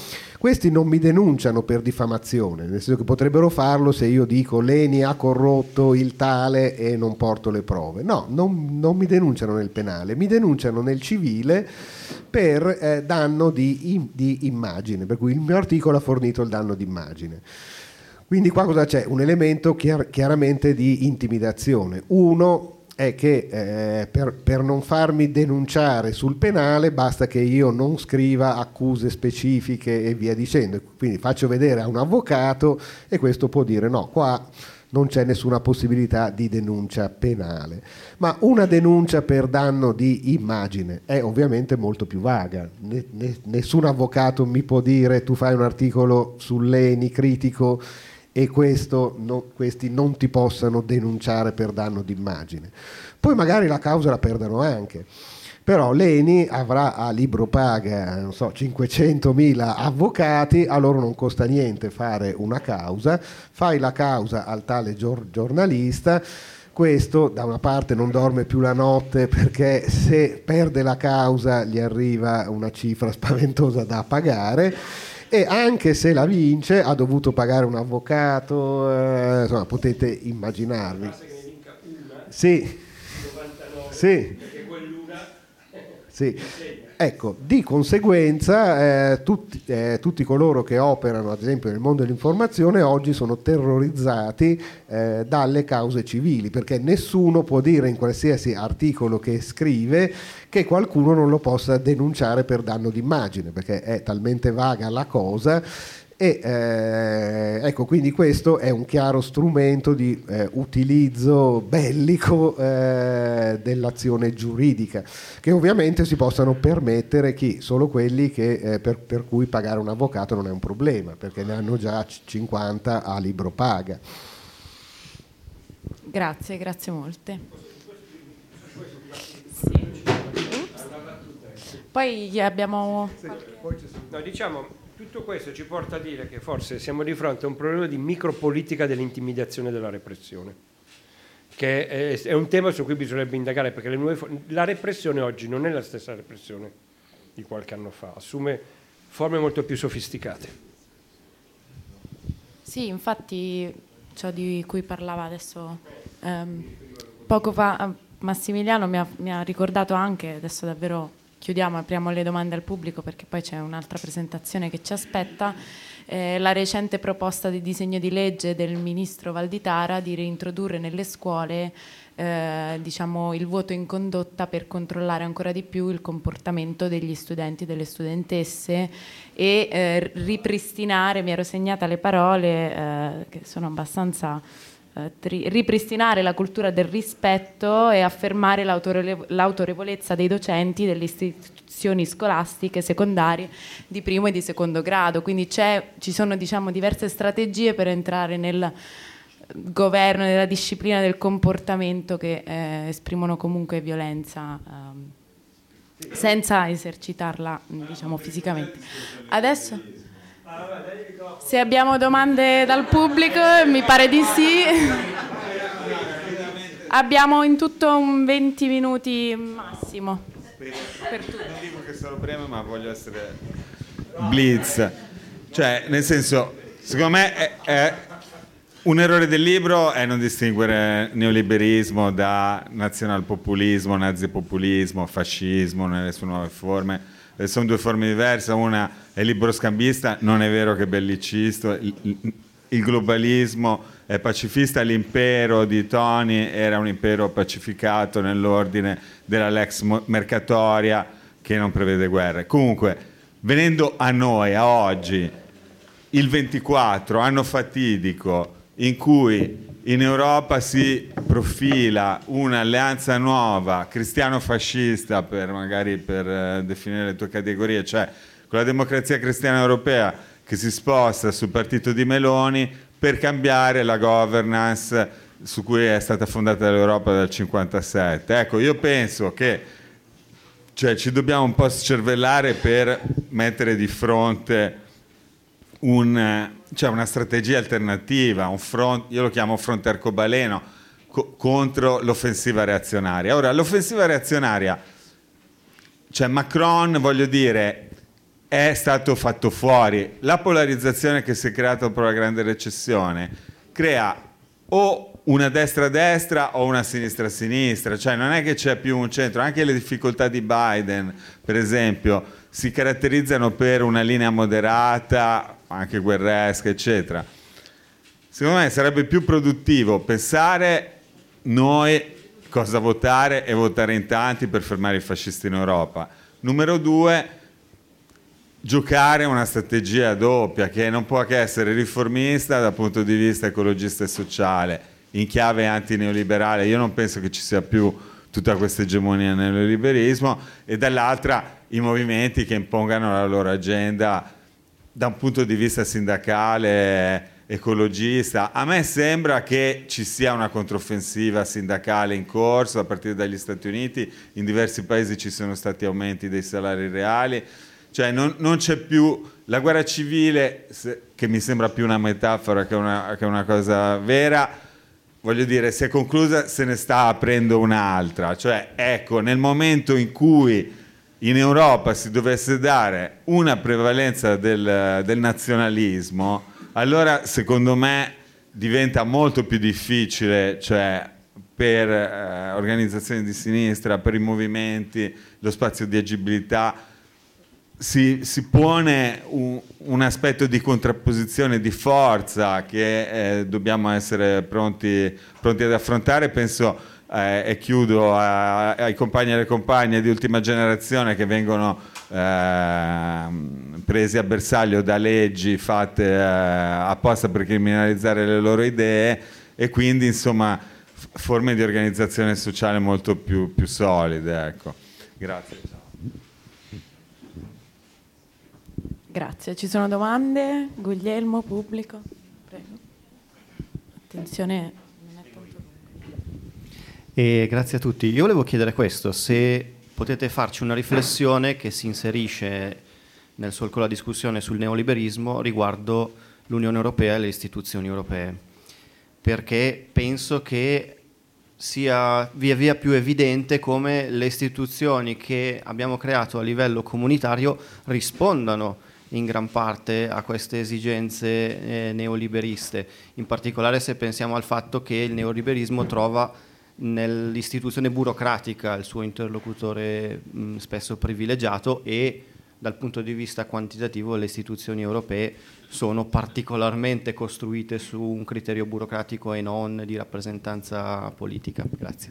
questi non mi denunciano per diffamazione, nel senso che potrebbero farlo se io dico Leni ha corrotto il tale e non porto le prove. No, non, non mi denunciano nel penale, mi denunciano nel civile per eh, danno di, di immagine, per cui il mio articolo ha fornito il danno di immagine. Quindi qua cosa c'è? Un elemento chiar- chiaramente di intimidazione. Uno è che eh, per, per non farmi denunciare sul penale basta che io non scriva accuse specifiche e via dicendo, quindi faccio vedere a un avvocato e questo può dire no, qua non c'è nessuna possibilità di denuncia penale. Ma una denuncia per danno di immagine è ovviamente molto più vaga. Ne, ne, nessun avvocato mi può dire tu fai un articolo sull'Eni critico e questo, no, questi non ti possano denunciare per danno d'immagine. Poi magari la causa la perdono anche, però l'Eni avrà a libro paga, non so, cinquecentomila avvocati, a loro non costa niente fare una causa, fai la causa al tale gior- giornalista, questo da una parte non dorme più la notte perché se perde la causa gli arriva una cifra spaventosa da pagare, e anche se la vince ha dovuto pagare un avvocato, eh, insomma potete immaginarvi. Sì, sì, sì. Ecco, di conseguenza eh, tutti, eh, tutti coloro che operano ad esempio nel mondo dell'informazione oggi sono terrorizzati eh, dalle cause civili, perché nessuno può dire in qualsiasi articolo che scrive che qualcuno non lo possa denunciare per danno d'immagine, perché è talmente vaga la cosa. E eh, ecco, quindi questo è un chiaro strumento di eh, utilizzo bellico eh, dell'azione giuridica, che ovviamente si possano permettere chi? Solo quelli che, eh, per, per cui pagare un avvocato non è un problema, perché ne hanno già cinquanta a libro paga. Grazie, grazie molte. Sì. Poi abbiamo... No, diciamo... Tutto questo ci porta a dire che forse siamo di fronte a un problema di micropolitica dell'intimidazione e della repressione, che è, è un tema su cui bisognerebbe indagare, perché le nuove, la repressione oggi non è la stessa repressione di qualche anno fa, assume forme molto più sofisticate. Sì, infatti ciò di cui parlava adesso ehm, poco fa Massimiliano mi ha, mi ha ricordato anche, adesso davvero... Chiudiamo, apriamo le domande al pubblico perché poi c'è un'altra presentazione che ci aspetta. Eh, la recente proposta di disegno di legge del ministro Valditara di reintrodurre nelle scuole eh, diciamo, il voto in condotta per controllare ancora di più il comportamento degli studenti e delle studentesse e eh, ripristinare, mi ero segnata le parole eh, che sono abbastanza... ripristinare la cultura del rispetto e affermare l'autorevole- l'autorevolezza dei docenti delle istituzioni scolastiche secondarie di primo e di secondo grado. Quindi c'è, ci sono diciamo, diverse strategie per entrare nel governo, nella disciplina del comportamento che eh, esprimono comunque violenza ehm, senza esercitarla diciamo, fisicamente. Adesso... Se abbiamo domande dal pubblico, mi pare di sì. Abbiamo in tutto un venti minuti massimo. Per tutti. Non dico che sono breve, ma voglio essere blitz. Cioè, nel senso, secondo me è, è un errore del libro è non distinguere neoliberismo da nazionalpopulismo, nazipopulismo, fascismo nelle sue nuove forme. Sono due forme diverse, una è libero-scambista, non è vero che è bellicista, il, il globalismo è pacifista, l'impero di Tony era un impero pacificato nell'ordine della Lex Mercatoria che non prevede guerre. Comunque, venendo a noi, a oggi, il ventiquattro, anno fatidico, in cui in Europa si profila un'alleanza nuova cristiano-fascista, per magari per eh, definire le tue categorie, cioè con la Democrazia Cristiana Europea che si sposta sul partito di Meloni per cambiare la governance su cui è stata fondata l'Europa dal cinquantasette. Ecco, io penso che cioè, ci dobbiamo un po' scervellare per mettere di fronte un, cioè una strategia alternativa, un front, io lo chiamo fronte arcobaleno, co- contro l'offensiva reazionaria. Ora, l'offensiva reazionaria, cioè Macron, voglio dire, è stato fatto fuori. La polarizzazione che si è creata dopo la grande recessione crea o una destra-destra o una sinistra-sinistra, cioè non è che c'è più un centro. Anche le difficoltà di Biden, per esempio, si caratterizzano per una linea moderata, anche guerresca, eccetera. Secondo me sarebbe più produttivo pensare noi cosa votare e votare in tanti per fermare i fascisti in Europa. Numero due, giocare una strategia doppia che non può che essere riformista dal punto di vista ecologista e sociale, in chiave antineoliberale. Io non penso che ci sia più tutta questa egemonia nel neoliberismo, e dall'altra i movimenti che impongano la loro agenda da un punto di vista sindacale, ecologista. A me sembra che ci sia una controffensiva sindacale in corso a partire dagli Stati Uniti. In diversi paesi ci sono stati aumenti dei salari reali, cioè non, non c'è più la guerra civile, se, che mi sembra più una metafora che una, che una cosa vera. Voglio dire, si è conclusa, se ne sta aprendo un'altra. Cioè, ecco, nel momento in cui in Europa si dovesse dare una prevalenza del, del nazionalismo, allora secondo me diventa molto più difficile, cioè per eh, organizzazioni di sinistra, per i movimenti, lo spazio di agibilità, si, si pone un, un aspetto di contrapposizione, di forza che eh, dobbiamo essere pronti, pronti ad affrontare. Penso, eh, e chiudo, a, ai compagni e alle compagne di ultima generazione che vengono eh, presi a bersaglio da leggi fatte eh, apposta per criminalizzare le loro idee, e quindi insomma f- forme di organizzazione sociale molto più, più solide. Ecco. Grazie. Grazie. Ci sono domande? Guglielmo, pubblico? Prego. Attenzione, non è tanto lungo. E grazie a tutti. Io volevo chiedere questo, se potete farci una riflessione che si inserisce nel solco della discussione sul neoliberismo riguardo l'Unione Europea e le istituzioni europee, perché penso che sia via via più evidente come le istituzioni che abbiamo creato a livello comunitario rispondano in gran parte a queste esigenze eh, neoliberiste, in particolare se pensiamo al fatto che il neoliberismo trova nell'istituzione burocratica il suo interlocutore mh, spesso privilegiato, e dal punto di vista quantitativo le istituzioni europee sono particolarmente costruite su un criterio burocratico e non di rappresentanza politica. Grazie.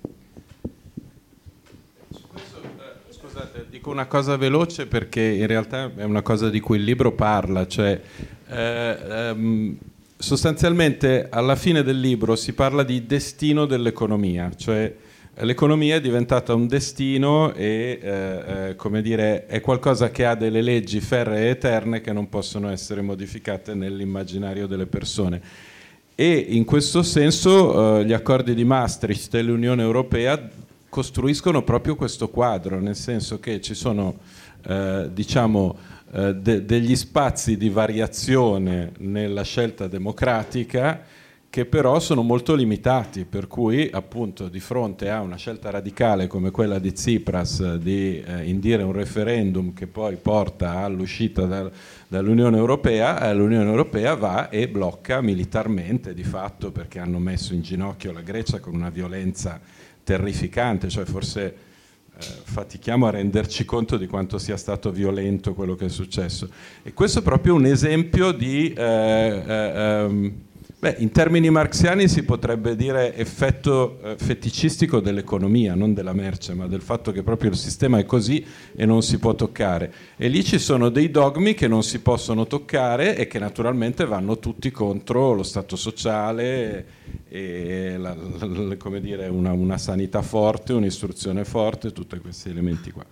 Scusate, dico una cosa veloce perché in realtà è una cosa di cui il libro parla, cioè eh, ehm, sostanzialmente alla fine del libro si parla di destino dell'economia, cioè l'economia è diventata un destino e eh, eh, come dire, è qualcosa che ha delle leggi ferree e eterne che non possono essere modificate nell'immaginario delle persone. E in questo senso eh, gli accordi di Maastricht e l'Unione Europea costruiscono proprio questo quadro, nel senso che ci sono eh, diciamo eh, de- degli spazi di variazione nella scelta democratica che però sono molto limitati, per cui appunto di fronte a una scelta radicale come quella di Tsipras di eh, indire un referendum che poi porta all'uscita dal, dall'Unione Europea, eh, l'Unione Europea va e blocca militarmente di fatto, perché hanno messo in ginocchio la Grecia con una violenza terrificante, cioè forse eh, fatichiamo a renderci conto di quanto sia stato violento quello che è successo. E questo è proprio un esempio di eh, eh, um, beh, in termini marxiani si potrebbe dire effetto eh, feticistico dell'economia, non della merce, ma del fatto che proprio il sistema è così e non si può toccare. E lì ci sono dei dogmi che non si possono toccare e che naturalmente vanno tutti contro lo Stato sociale e la, la, come dire, una, una sanità forte, un'istruzione forte, tutti questi elementi qua.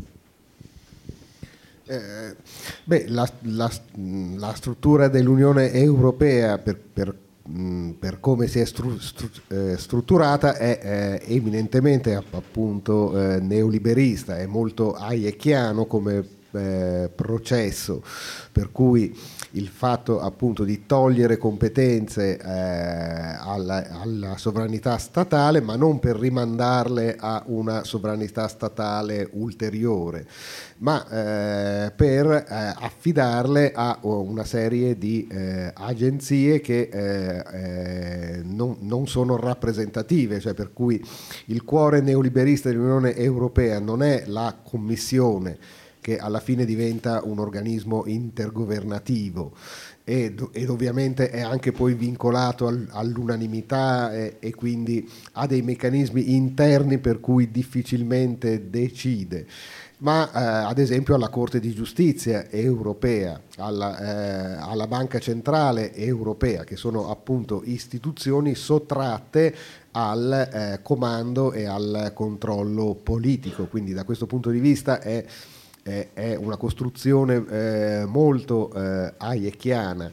Eh, beh, la, la, la struttura dell'Unione Europea per, per, mh, per come si è stru, stru, eh, strutturata è eh, eminentemente appunto eh, neoliberista, è molto hayeckiano come eh, processo per cui il fatto appunto di togliere competenze eh, alla, alla sovranità statale, ma non per rimandarle a una sovranità statale ulteriore, ma eh, per eh, affidarle a una serie di eh, agenzie che eh, eh, non, non sono rappresentative, cioè per cui il cuore neoliberista dell'Unione Europea non è la Commissione, che alla fine diventa un organismo intergovernativo ed, ed ovviamente è anche poi vincolato al, all'unanimità e, e quindi ha dei meccanismi interni per cui difficilmente decide, ma eh, ad esempio alla Corte di Giustizia europea, alla, eh, alla Banca Centrale Europea, che sono appunto istituzioni sottratte al eh, comando e al controllo politico, quindi da questo punto di vista è è una costruzione eh, molto eh, hayeckiana.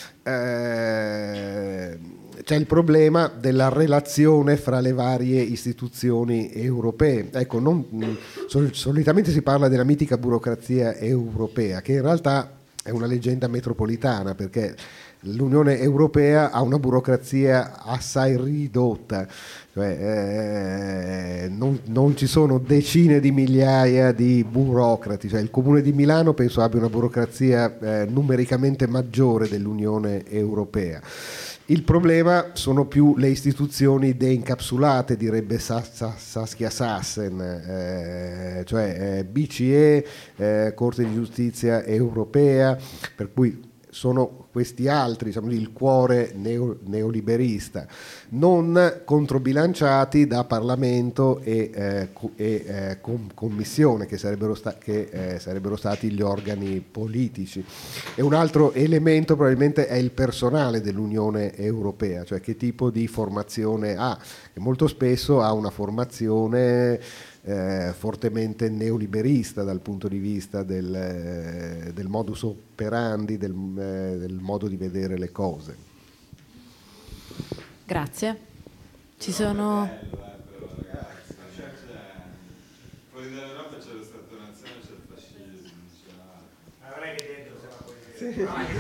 Eh, c'è il problema della relazione fra le varie istituzioni europee. Ecco, non, sol- solitamente si parla della mitica burocrazia europea, che in realtà è una leggenda metropolitana, perché l'Unione Europea ha una burocrazia assai ridotta, cioè, eh, non, non ci sono decine di migliaia di burocrati, cioè, il Comune di Milano penso abbia una burocrazia eh, numericamente maggiore dell'Unione Europea. Il problema sono più le istituzioni deincapsulate, direbbe Saskia Sassen, eh, cioè eh, B C E, eh, Corte di Giustizia Europea, per cui sono questi altri, diciamo, il cuore neo, neoliberista, non controbilanciati da Parlamento e, eh, e eh, com- Commissione, che, sarebbero, sta- che eh, sarebbero stati gli organi politici. E un altro elemento probabilmente è il personale dell'Unione Europea, cioè che tipo di formazione ha, che molto spesso ha una formazione Eh, fortemente neoliberista dal punto di vista del, eh, del modus operandi, del, eh, del modo di vedere le cose. Grazie. Ci sono... Fuori dall'Europa c'è lo Stato Nazione, c'è il fascismo, c'è la... Non è che dentro Cioè,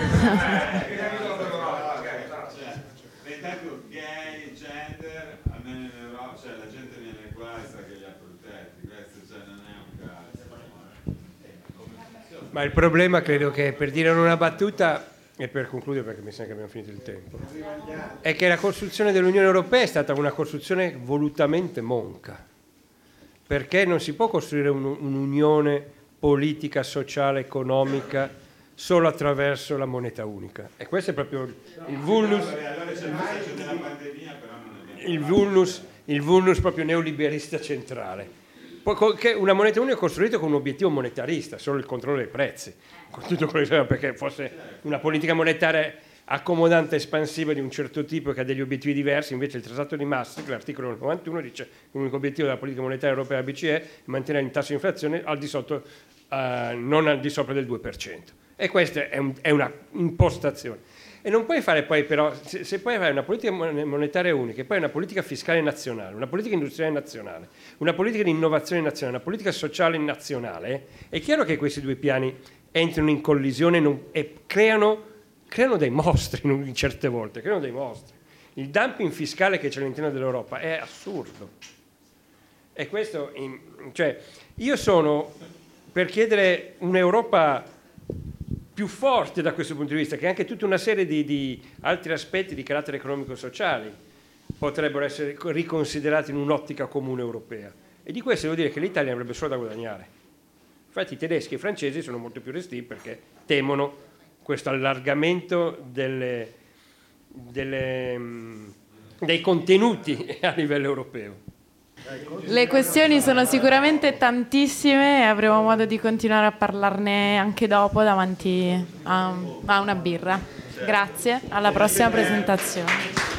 intanto gay, gender, almeno in Europa, cioè la gente viene qua e sa che li ha protetti, questo cioè non è un caso. Ma il problema, credo che, per dire una battuta e per concludere, perché mi sembra che abbiamo finito il tempo, è che la costruzione dell'Unione Europea è stata una costruzione volutamente monca, perché non si può costruire un, un'unione politica, sociale, economica solo attraverso la moneta unica, e questo è proprio il vulnus, il vulnus, il vulnus proprio neoliberista centrale. Una moneta unica costruita con un obiettivo monetarista, solo il controllo dei prezzi, con tutto quello che, perché fosse una politica monetaria accomodante, espansiva di un certo tipo che ha degli obiettivi diversi. Invece il Trattato di Maastricht, l'articolo novantuno, dice che l'unico obiettivo della politica monetaria europea B C E è mantenere il tasso di inflazione al di sotto, uh, non al di sopra del due per cento. E questa è, un, è una impostazione. E non puoi fare poi però, se, se puoi fare una politica monetaria unica e poi una politica fiscale nazionale, una politica industriale nazionale, una politica di innovazione nazionale, una politica sociale nazionale, è chiaro che questi due piani entrano in collisione non, e creano, creano dei mostri in certe volte, creano dei mostri. Il dumping fiscale che c'è all'interno dell'Europa è assurdo. E questo, in, cioè, io sono per chiedere un'Europa più forte da questo punto di vista, che anche tutta una serie di, di altri aspetti di carattere economico-sociali potrebbero essere riconsiderati in un'ottica comune europea. E di questo devo dire che l'Italia avrebbe solo da guadagnare. Infatti i tedeschi e i francesi sono molto più restii perché temono questo allargamento delle, delle, dei contenuti a livello europeo. Le questioni sono sicuramente tantissime e avremo modo di continuare a parlarne anche dopo davanti a, a una birra. Grazie, alla prossima presentazione.